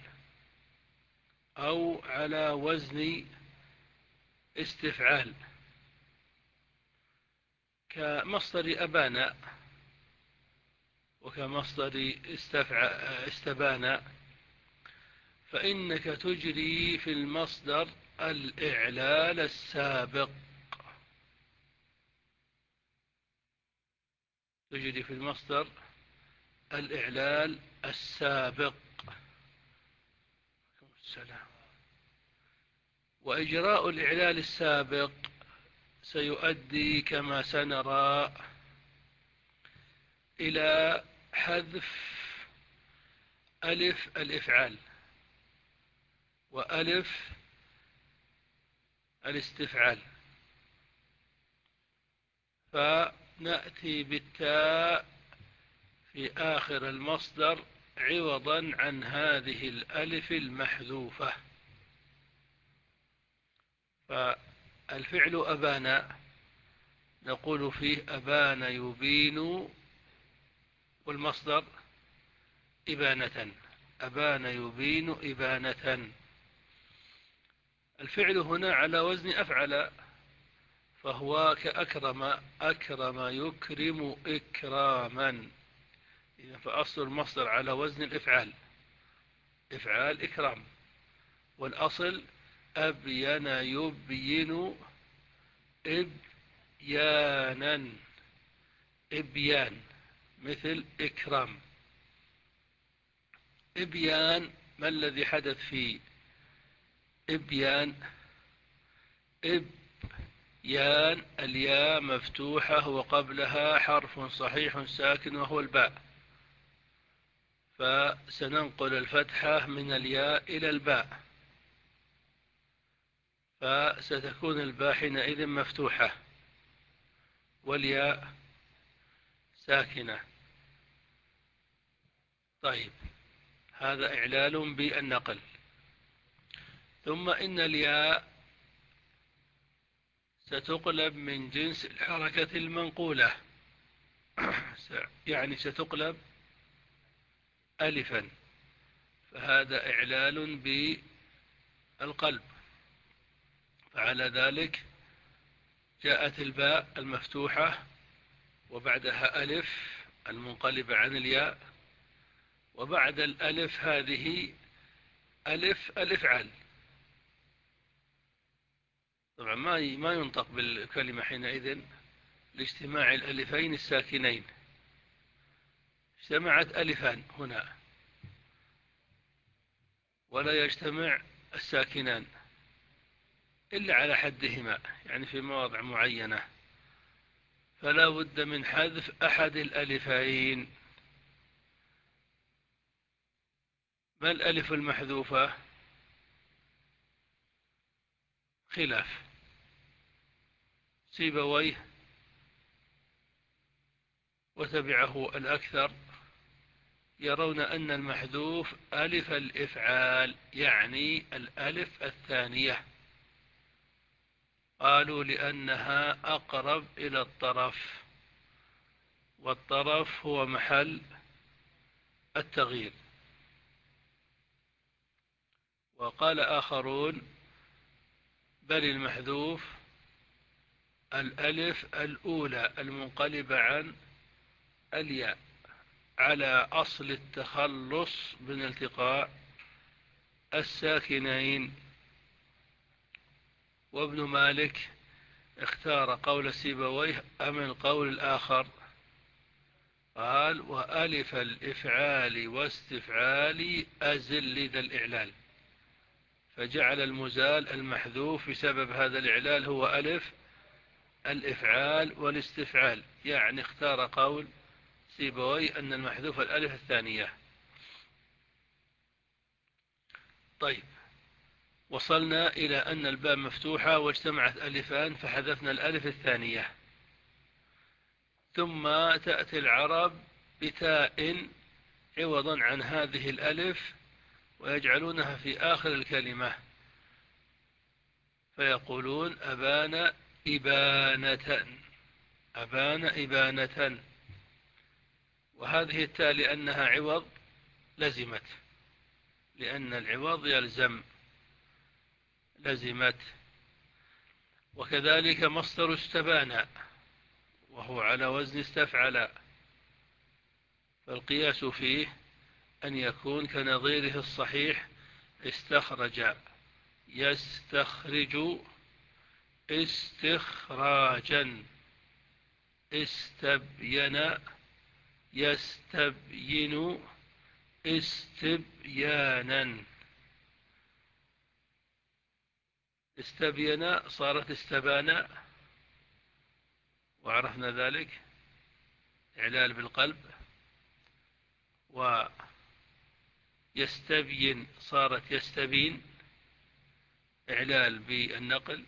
أو على وزن استفعال كمصدر أبانا وكمصدر استبانا، فإنك تجري في المصدر الإعلال السابق، تجري في المصدر الإعلال السابق. السلام. وإجراء الإعلال السابق سيؤدي كما سنرى إلى حذف ألف الإفعال وألف الاستفعال، فنأتي بالتاء في آخر المصدر عوضا عن هذه الألف المحذوفة. فالفعل أبانا نقول فيه أبان يبين، والمصدر إبانة، أبان يبين إبانة. الفعل هنا على وزن أفعل، فهو كأكرم، أكرم يكرم إكراما. فأصل المصدر على وزن الإفعال، إفعال إكرام، والأصل أبين يبين إبيانا، إبيان مثل إكرام. إبيان، ما الذي حدث في إبيان؟ إبيان الياء مفتوحة وقبلها حرف صحيح ساكن وهو الباء، فسننقل الفتحة من الياء إلى الباء، فستكون الباء حينئذ مفتوحة والياء ساكنة. طيب، هذا إعلال بالنقل. ثم إن الياء ستقلب من جنس الحركة المنقولة، يعني ستقلب ألفا، فهذا إعلال بالقلب. فعلى ذلك جاءت الباء المفتوحة وبعدها ألف المنقلبة عن الياء، وبعد الألف هذه ألف الإفعال. طبعا ما ما ينطق بالكلمة حينئذ لاجتماع الألفين الساكنين، اجتمعت ألفان هنا ولا يجتمع الساكنان إلا على حدهما، يعني في مواضع معينة، فلا بد من حذف أحد الألفين. ما الألف المحذوفة؟ خلاف سيبويه وتبعه الأكثر، يرون أن المحذوف ألف الإفعال، يعني الألف الثانية. قالوا لأنها أقرب إلى الطرف، والطرف هو محل التغيير. وقال آخرون بل المحذوف الألف الأولى المنقلبة عن الياء على أصل التخلص من التقاء الساكنين. وابن مالك اختار قول سيبويه أم القول الآخر؟ قال وألف الإفعال واستفعال أزل ذا الإعلال، فجعل المزال المحذوف بسبب هذا الإعلال هو ألف الإفعال والاستفعال، يعني اختار قول سيبويه أن المحذوف الألف الثانية. طيب، وصلنا إلى أن الباء مفتوحة واجتمعت ألفان فحذفنا الألف الثانية، ثم تأتي العرب بتاء عوضا عن هذه الألف ويجعلونها في آخر الكلمة، فيقولون أبان إبانة، أبان إبانة. وهذه التاء لأنها عوض لزمت، لأن العوض يلزم لزمت. وكذلك مصدر استبان وهو على وزن استفعل، فالقياس فيه أن يكون كنظيره الصحيح استخرج يستخرج استخراجا، استبين يستبين استبيانا. استبين صارت استبانا، وعرفنا ذلك إعلال بالقلب. ويستبين صارت يستبين إعلال بالنقل.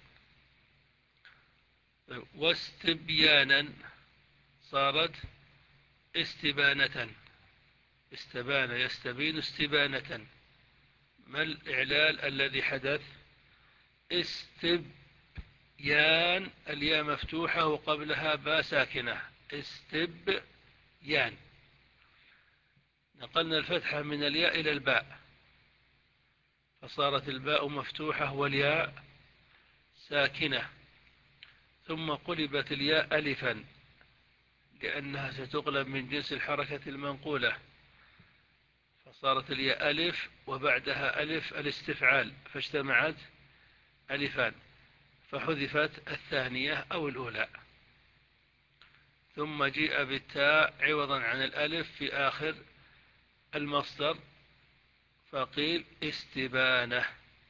واستبيانا صارت استبانة، استبان يستبين استبانة. ما الإعلال الذي حدث؟ استبيان، الياء مفتوحة وقبلها باء ساكنة، استبيان. نقلنا الفتحة من الياء إلى الباء فصارت الباء مفتوحة والياء ساكنة، ثم قلبت الياء ألفا لأنها ستقلب من جنس الحركة المنقولة، فصارت الياء ألف وبعدها ألف الاستفعال فاجتمعت ألفان، فحذفت الثانية أو الأولى. ثم جيء بالتاء عوضا عن الألف في آخر المصدر فقيل استبانة.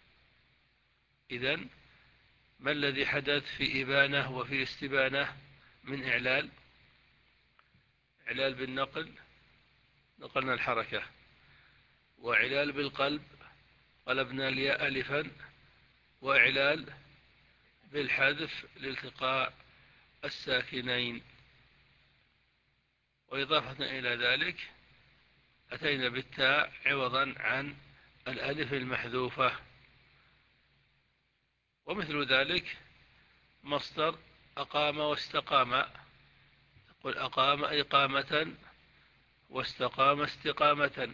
إذن ما الذي حدث في إبانة وفي استبانة من إعلال؟ إعلال بالنقل نقلنا الحركة، وإعلال بالقلب قلبنا الياء ألفا، وإعلال بالحذف لالتقاء الساكنين. وإضافة إلى ذلك أتينا بالتاء عوضا عن الألف المحذوفة. ومثل ذلك مصدر أقام واستقام، تقول أقام إقامة واستقام استقامة.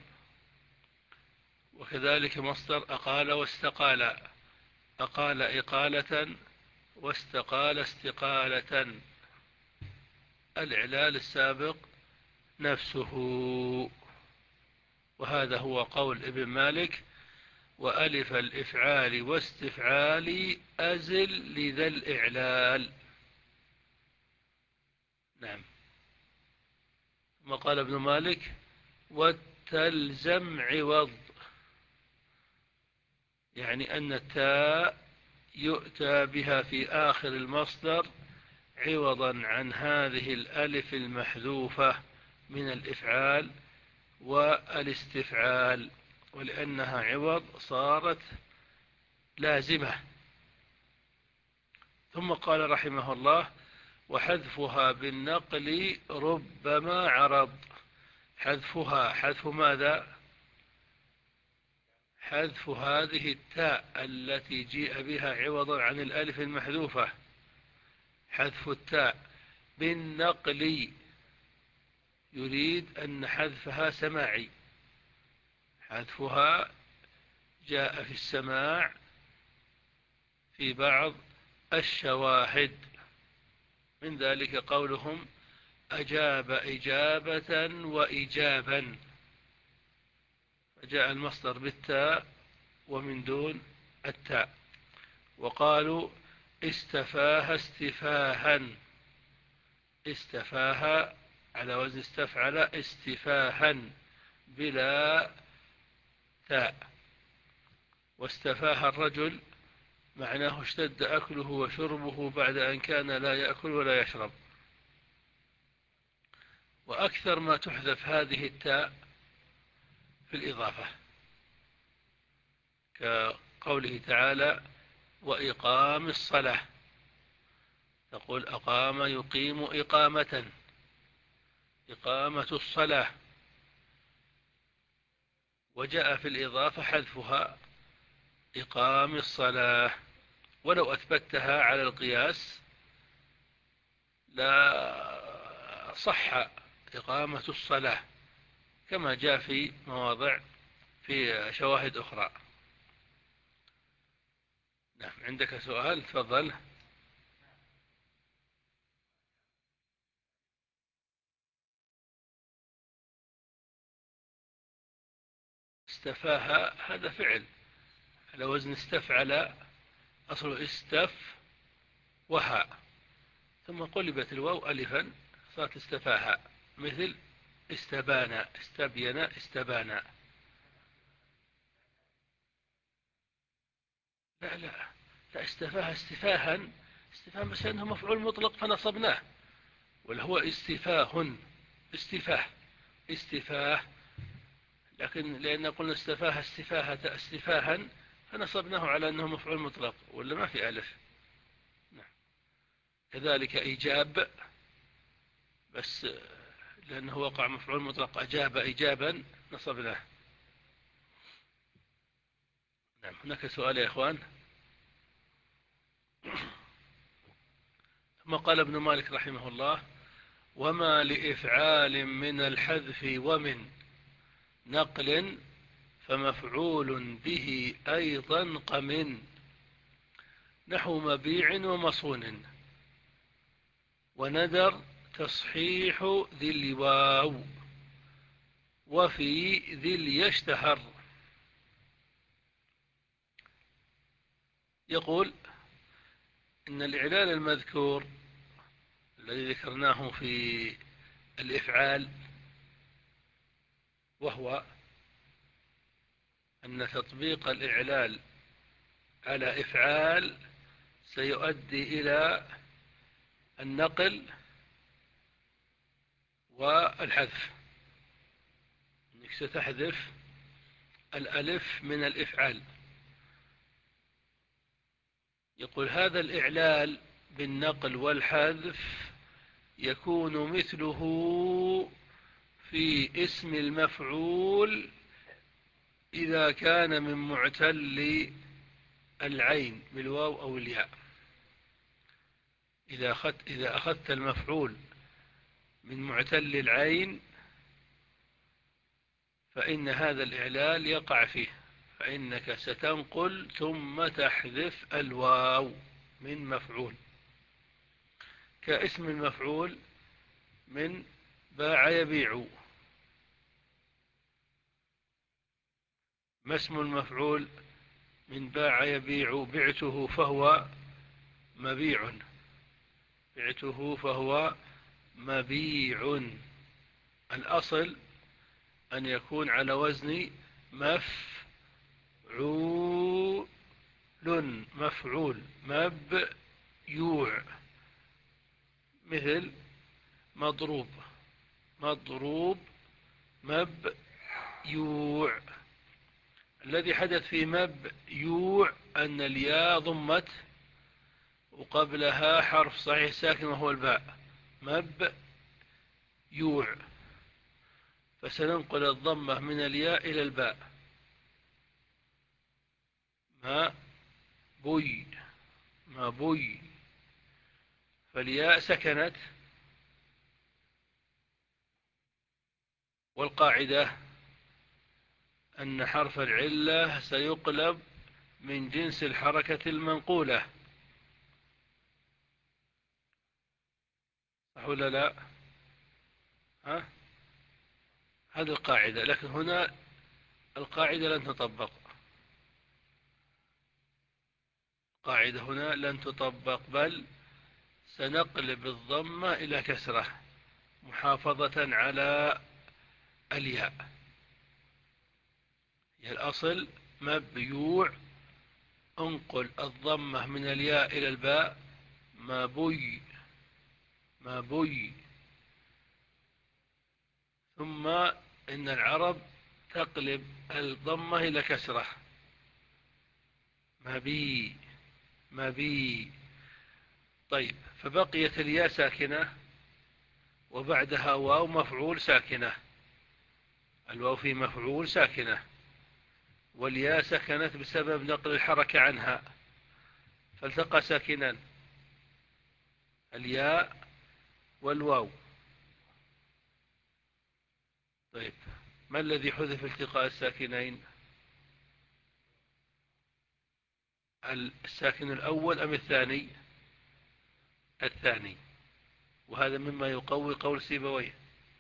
وكذلك مصدر أقال واستقال، أقال إقالة واستقال استقالة. الإعلال السابق نفسه. وهذا هو قول ابن مالك: وألف الإفعال واستفعال أزل لذا الإعلال. نعم. ثم قال ابن مالك: والتلزم عوض، يعني أن التاء يؤتى بها في آخر المصدر عوضا عن هذه الألف المحذوفة من الإفعال والاستفعال، ولأنها عوض صارت لازمة. ثم قال رحمه الله: وحذفها بالنقل ربما عرض. حذفها، حذف ماذا؟ حذف هذه التاء التي جيء بها عوضا عن الألف المحذوفة، حذف التاء بالنقل يريد أن حذفها سماعي. حذفها جاء في السماع في بعض الشواهد، من ذلك قولهم: أجاب إجابة وإجابا، فجاء المصدر بالتاء ومن دون التاء. وقالوا: استفاه استفاها، استفاها على وزن استفعل استفاها بلا تاء. واستفاه الرجل معناه اشتد أكله وشربه بعد أن كان لا يأكل ولا يشرب. وأكثر ما تحذف هذه التاء في الإضافة، كقوله تعالى وإقام الصلاة، تقول أقام يقيم إقامة، إقامة الصلاة. وجاء في الإضافة حذفها إقام الصلاة، ولو أثبتها على القياس لا صح إقامة الصلاة، كما جاء في مواضع في شواهد أخرى. نعم، عندك سؤال؟ تفضل. استفاها هذا فعل على وزن استفعل، أصله استف وها، ثم قلبت الواو ألفا صارت استفاها، مثل استبانا، استبينا، استبانا. لا لا لا، استفاها استفاها، استفاها بس أنه مفعول مطلق فنصبناه، ولا هو استفاه، استفاه، استفاه، لكن لأن قلنا استفاه استفاهة استفاها فنصبناه على أنه مفعول مطلق، ولا ما في ألف. نعم. كذلك إيجاب، بس لأنه وقع مفعول مطلق أجاب إيجابا نصبناه. نعم. هناك سؤال يا إخوان؟ ثم قال ابن مالك رحمه الله: وما لإفعال من الحذف ومن نقل فمفعول به أيضا قمن، نحو مبيع ومصون، وندر تصحيح ذي الواو، وفي ذي ليشتهر. يقول إن الإعلال المذكور الذي ذكرناه في الإفعال، وهو أن تطبيق الإعلال على إفعال سيؤدي إلى النقل والحذف، أنك ستحذف الألف من الإفعال. يقول هذا الإعلال بالنقل والحذف يكون مثله في اسم المفعول إذا كان من معتل العين بالواو أو الياء. إذا أخذت, إذا أخذت المفعول من معتل العين فإن هذا الإعلال يقع فيه، فإنك ستنقل ثم تحذف الواو من مفعول، كاسم المفعول من باع يبيع. ما اسم المفعول من باع يبيع؟ بعته فهو مبيع، بعته فهو مبيع. الأصل أن يكون على وزن مفعول، مفعول مبيوع، مثل مضروب، مضروب مبيوع. الذي حدث في مبيوع أن الياء ضمت وقبلها حرف صحيح ساكن وهو الباء، مبيوع، فسننقل الضمة من الياء إلى الباء، ما بي، ما بي، فالياء سكنت. والقاعدة أن حرف العلة سيقلب من جنس الحركة المنقولة، صح ولا لا؟ ها؟ هذه القاعدة، لكن هنا القاعدة لن تطبق، قاعدة هنا لن تطبق، بل سنقلب الضمة إلى كسرة محافظة على الياء. هي الأصل مبيوع، انقل الضمة من الياء إلى الباء، ما بي، ما بي. ثم إن العرب تقلب الضمة إلى كسرة، ما بي ما بي طيب، فبقيت الياء ساكنة وبعدها واو مفعول ساكنة. الواو في مفعول ساكنة، والياء سكنت بسبب نقل الحركة عنها، فالتقى ساكنان الياء والواو. طيب، ما الذي حذف التقاء الساكنين؟ الساكن الأول أم الثاني؟ الثاني. وهذا مما يقوي قول سيبويه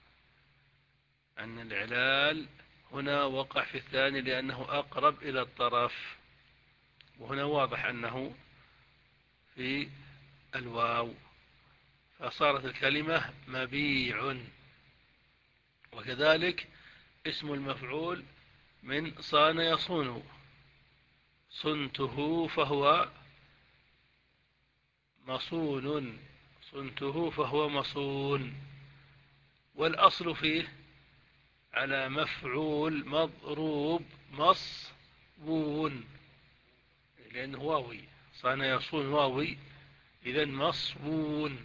أن الإعلال هنا وقع في الثاني لأنه أقرب إلى الطرف، وهنا واضح أنه في الواو، فصارت الكلمة مبيع. وكذلك اسم المفعول من صان يصون، صنته فهو مصون، صنته فهو مصون. والأصل فيه على مفعول مضروب مصبون، لأنه واوي، صان يصون واوي، إذن مصبون.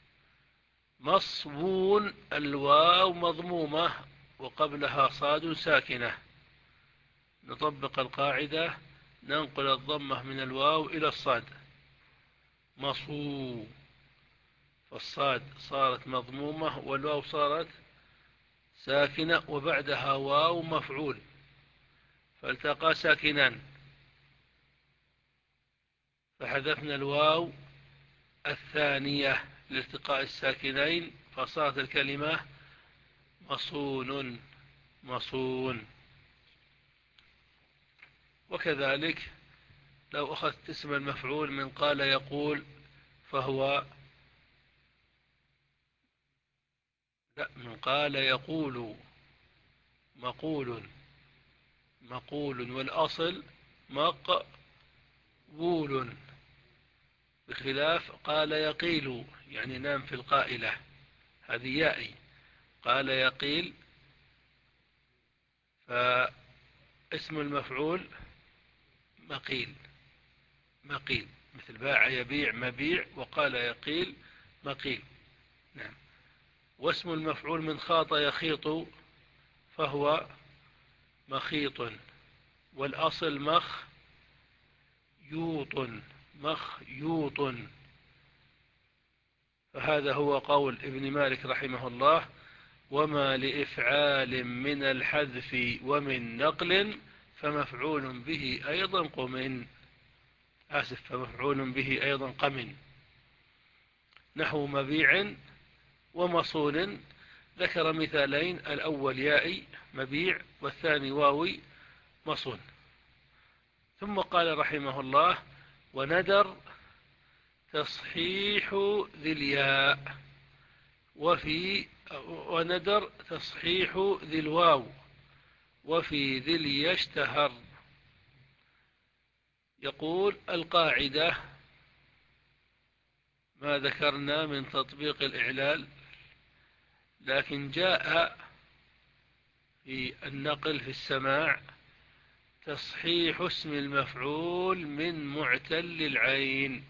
مصبون الواو مضمومة وقبلها صاد ساكنة، نطبق القاعدة، ننقل الضمة من الواو إلى الصاد، مصو، فالصاد صارت مضمومة والواو صارت ساكنة وبعدها واو مفعول، فالتقى ساكنان، فحذفنا الواو الثانية لالتقاء الساكنين، فصارت الكلمة مصون، مصون. وكذلك لو أخذت اسم المفعول من قال يقول فهو، لا، من قال يقول مقول، مقول، والأصل مقبول، بخلاف قال يقيل، يعني نام في القائلة، هذه يائي، قال يقيل، فاسم المفعول مقيل، مقيل، مثل باع يبيع مبيع، وقال يقيل مقيل. نعم. واسم المفعول من خاط يخيط فهو مخيط، والأصل مخ يوط، مخيوط. فهذا هو قول ابن مالك رحمه الله: وما لإفعال من الحذف ومن نقل فمفعول به أيضا قمن، آسف، فمفعول به أيضا قمن، نحو مبيع ومصون. ذكر مثالين، الأول يائي مبيع والثاني واوي مصون. ثم قال رحمه الله: وندر تصحيح ذي الياء، وفي وندر تصحيح ذي الواو، وفي ذي ليشتهر. يقول القاعدة ما ذكرنا من تطبيق الإعلال، لكن جاء في النقل في السماع تصحيح اسم المفعول من معتل العين،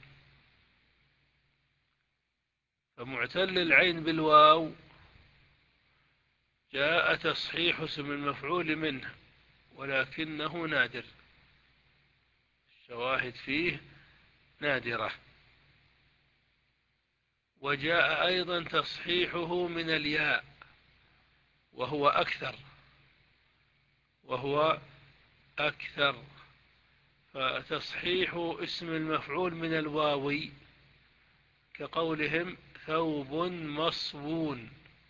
فمعتل العين بالواو جاء تصحيح اسم المفعول منه، ولكنه نادر، الشواهد فيه نادرة. وجاء أيضا تصحيحه من الياء وهو أكثر، وهو أكثر، فتصحيح اسم المفعول من الواوي كقولهم ثوب مصبون،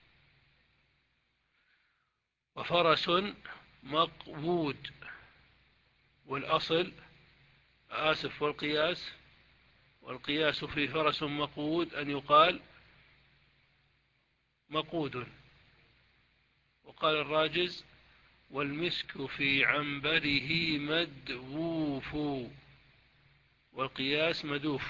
وفرس مقود، والأصل، آسف، والقياس، والقياس في فرس مقود أن يقال مقود. وقال الراجز: والمسك في عنبره مدووف، والقياس مدوف.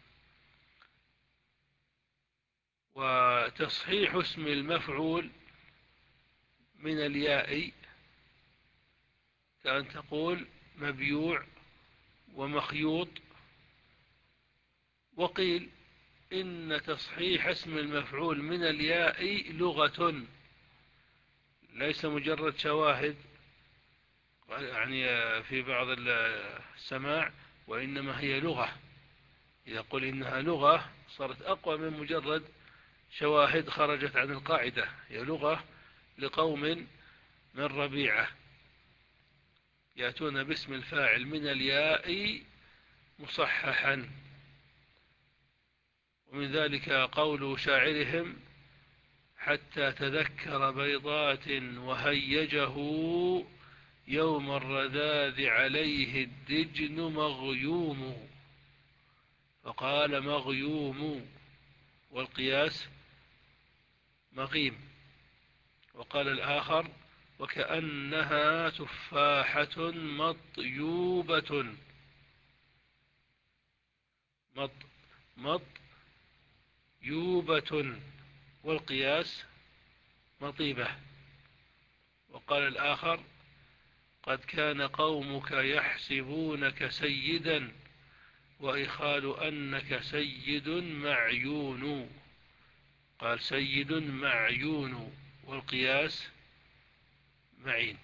وتصحيح اسم المفعول من الياء كأن تقول مبيوع ومخيوط. وقيل إن تصحيح اسم المفعول من الياء لغة، ليس مجرد شواهد يعني في بعض السماع، وإنما هي لغة. إذا قل إنها لغة صارت أقوى من مجرد شواهد خرجت عن القاعدة. هي لغة لقوم من ربيعة يأتون باسم الفاعل من الياء مصححا. ومن ذلك قول شاعرهم: حتى تذكر بيضات وهيجه يوم الرذاذ عليه الدجن مغيوم، فقال مغيوم، والقياس مغيم. وقال الآخر: وكأنها تفاحة مطيوبة، مط مطيوبة، والقياس مطيبة. وقال الآخر: قد كان قومك يحسبونك سيدا وإخال أنك سيد معيون، قال سيد معيون، والقياس معين.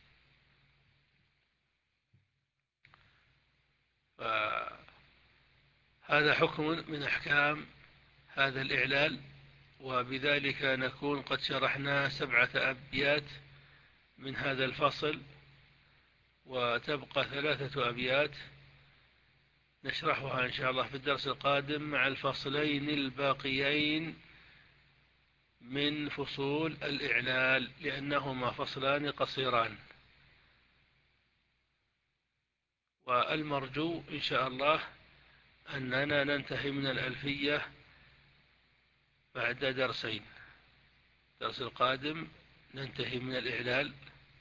فهذا حكم من أحكام هذا الإعلال، وبذلك نكون قد شرحنا سبعة أبيات من هذا الفصل، وتبقى ثلاثة أبيات نشرحها إن شاء الله في الدرس القادم مع الفصلين الباقيين من فصول الإعلال، لأنهما فصلان قصيران. والمرجو إن شاء الله أننا ننتهي من الألفية بعد درسين. الدرس القادم ننتهي من الإعلال،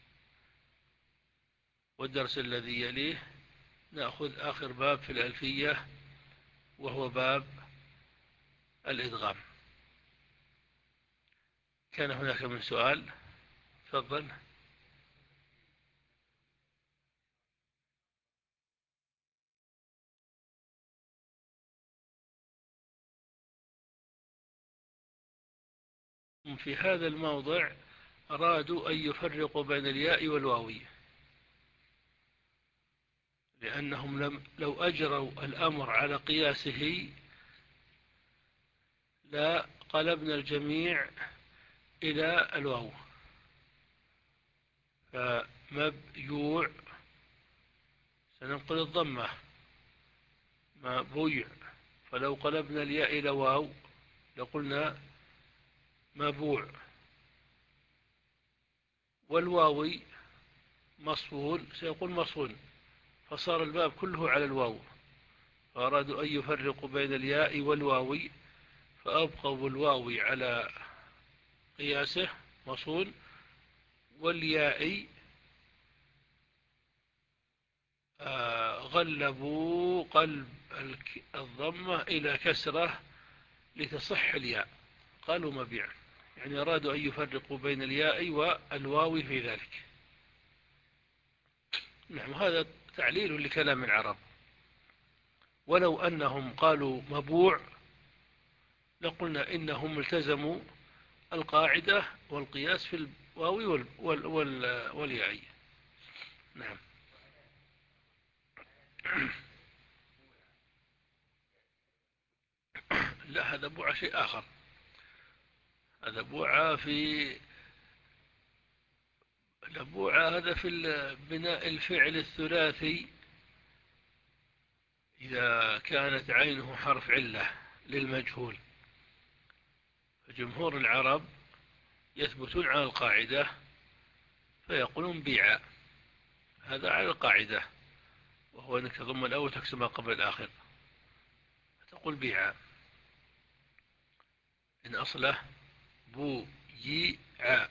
والدرس الذي يليه نأخذ آخر باب في الألفية وهو باب الإدغام. كان هناك من سؤال؟ تفضل. في هذا الموضع أرادوا أن يفرقوا بين الياء والواو، لأنهم لم لو أجروا الأمر على قياسه لا قلبنا الجميع إلى الواو. فمبيوع سننقل الضمة، مبويع. فلو قلبنا الياء إلى واو لقلنا مبوع. والواوي مصفول سيقول مصفول، فصار الباب كله على الواو. فأرادوا أن يفرقوا بين الياء والواوي، فأبقوا الواو على قياسه مصفول، والياء غلبوا قلب الضمة إلى كسرة لتصح الياء، قالوا مبيع. يعني أرادوا أن يفرقوا بين الياء والواو في ذلك. نعم، هذا تعليل لكلام العرب. ولو أنهم قالوا مبوع لقلنا إنهم التزموا القاعدة والقياس في الواو وال وال وال والياء. نعم. لا، هذا بوع شيء آخر. هذا بوع في البوع هذا في بناء الفعل الثلاثي إذا كانت عينه حرف علة للمجهول. فجمهور العرب يثبتون على القاعدة فيقولون بيع، هذا على القاعدة، وهو أنك تضم الأول تكسب ما قبل الآخر، تقول بيع. إن أصله بو يي ع،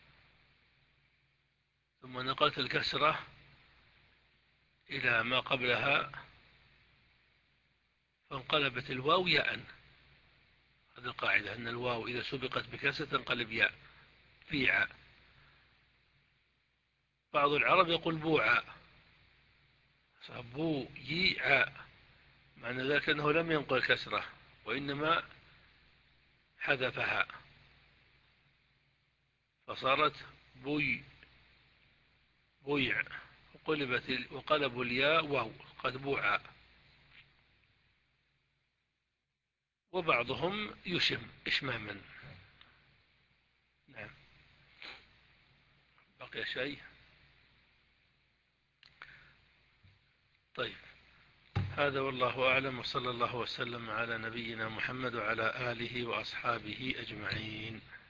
ثم نقلت الكسرة إلى ما قبلها فانقلبت الواو ياء. هذه القاعدة أن الواو إذا سبقت بكسرة تنقلب ياء، بيع. بعض العرب يقول بوعا، بويع، معنى ذلك أنه لم ينقل كسرة وإنما حذفها فصارت بوي بويع، وقلبت وقلبوا الياء واو قد بوعا. وبعضهم يشم إشماما. نعم. بقي شيء؟ طيب، هذا والله أعلم، وصلى الله وسلم على نبينا محمد وعلى آله وأصحابه أجمعين.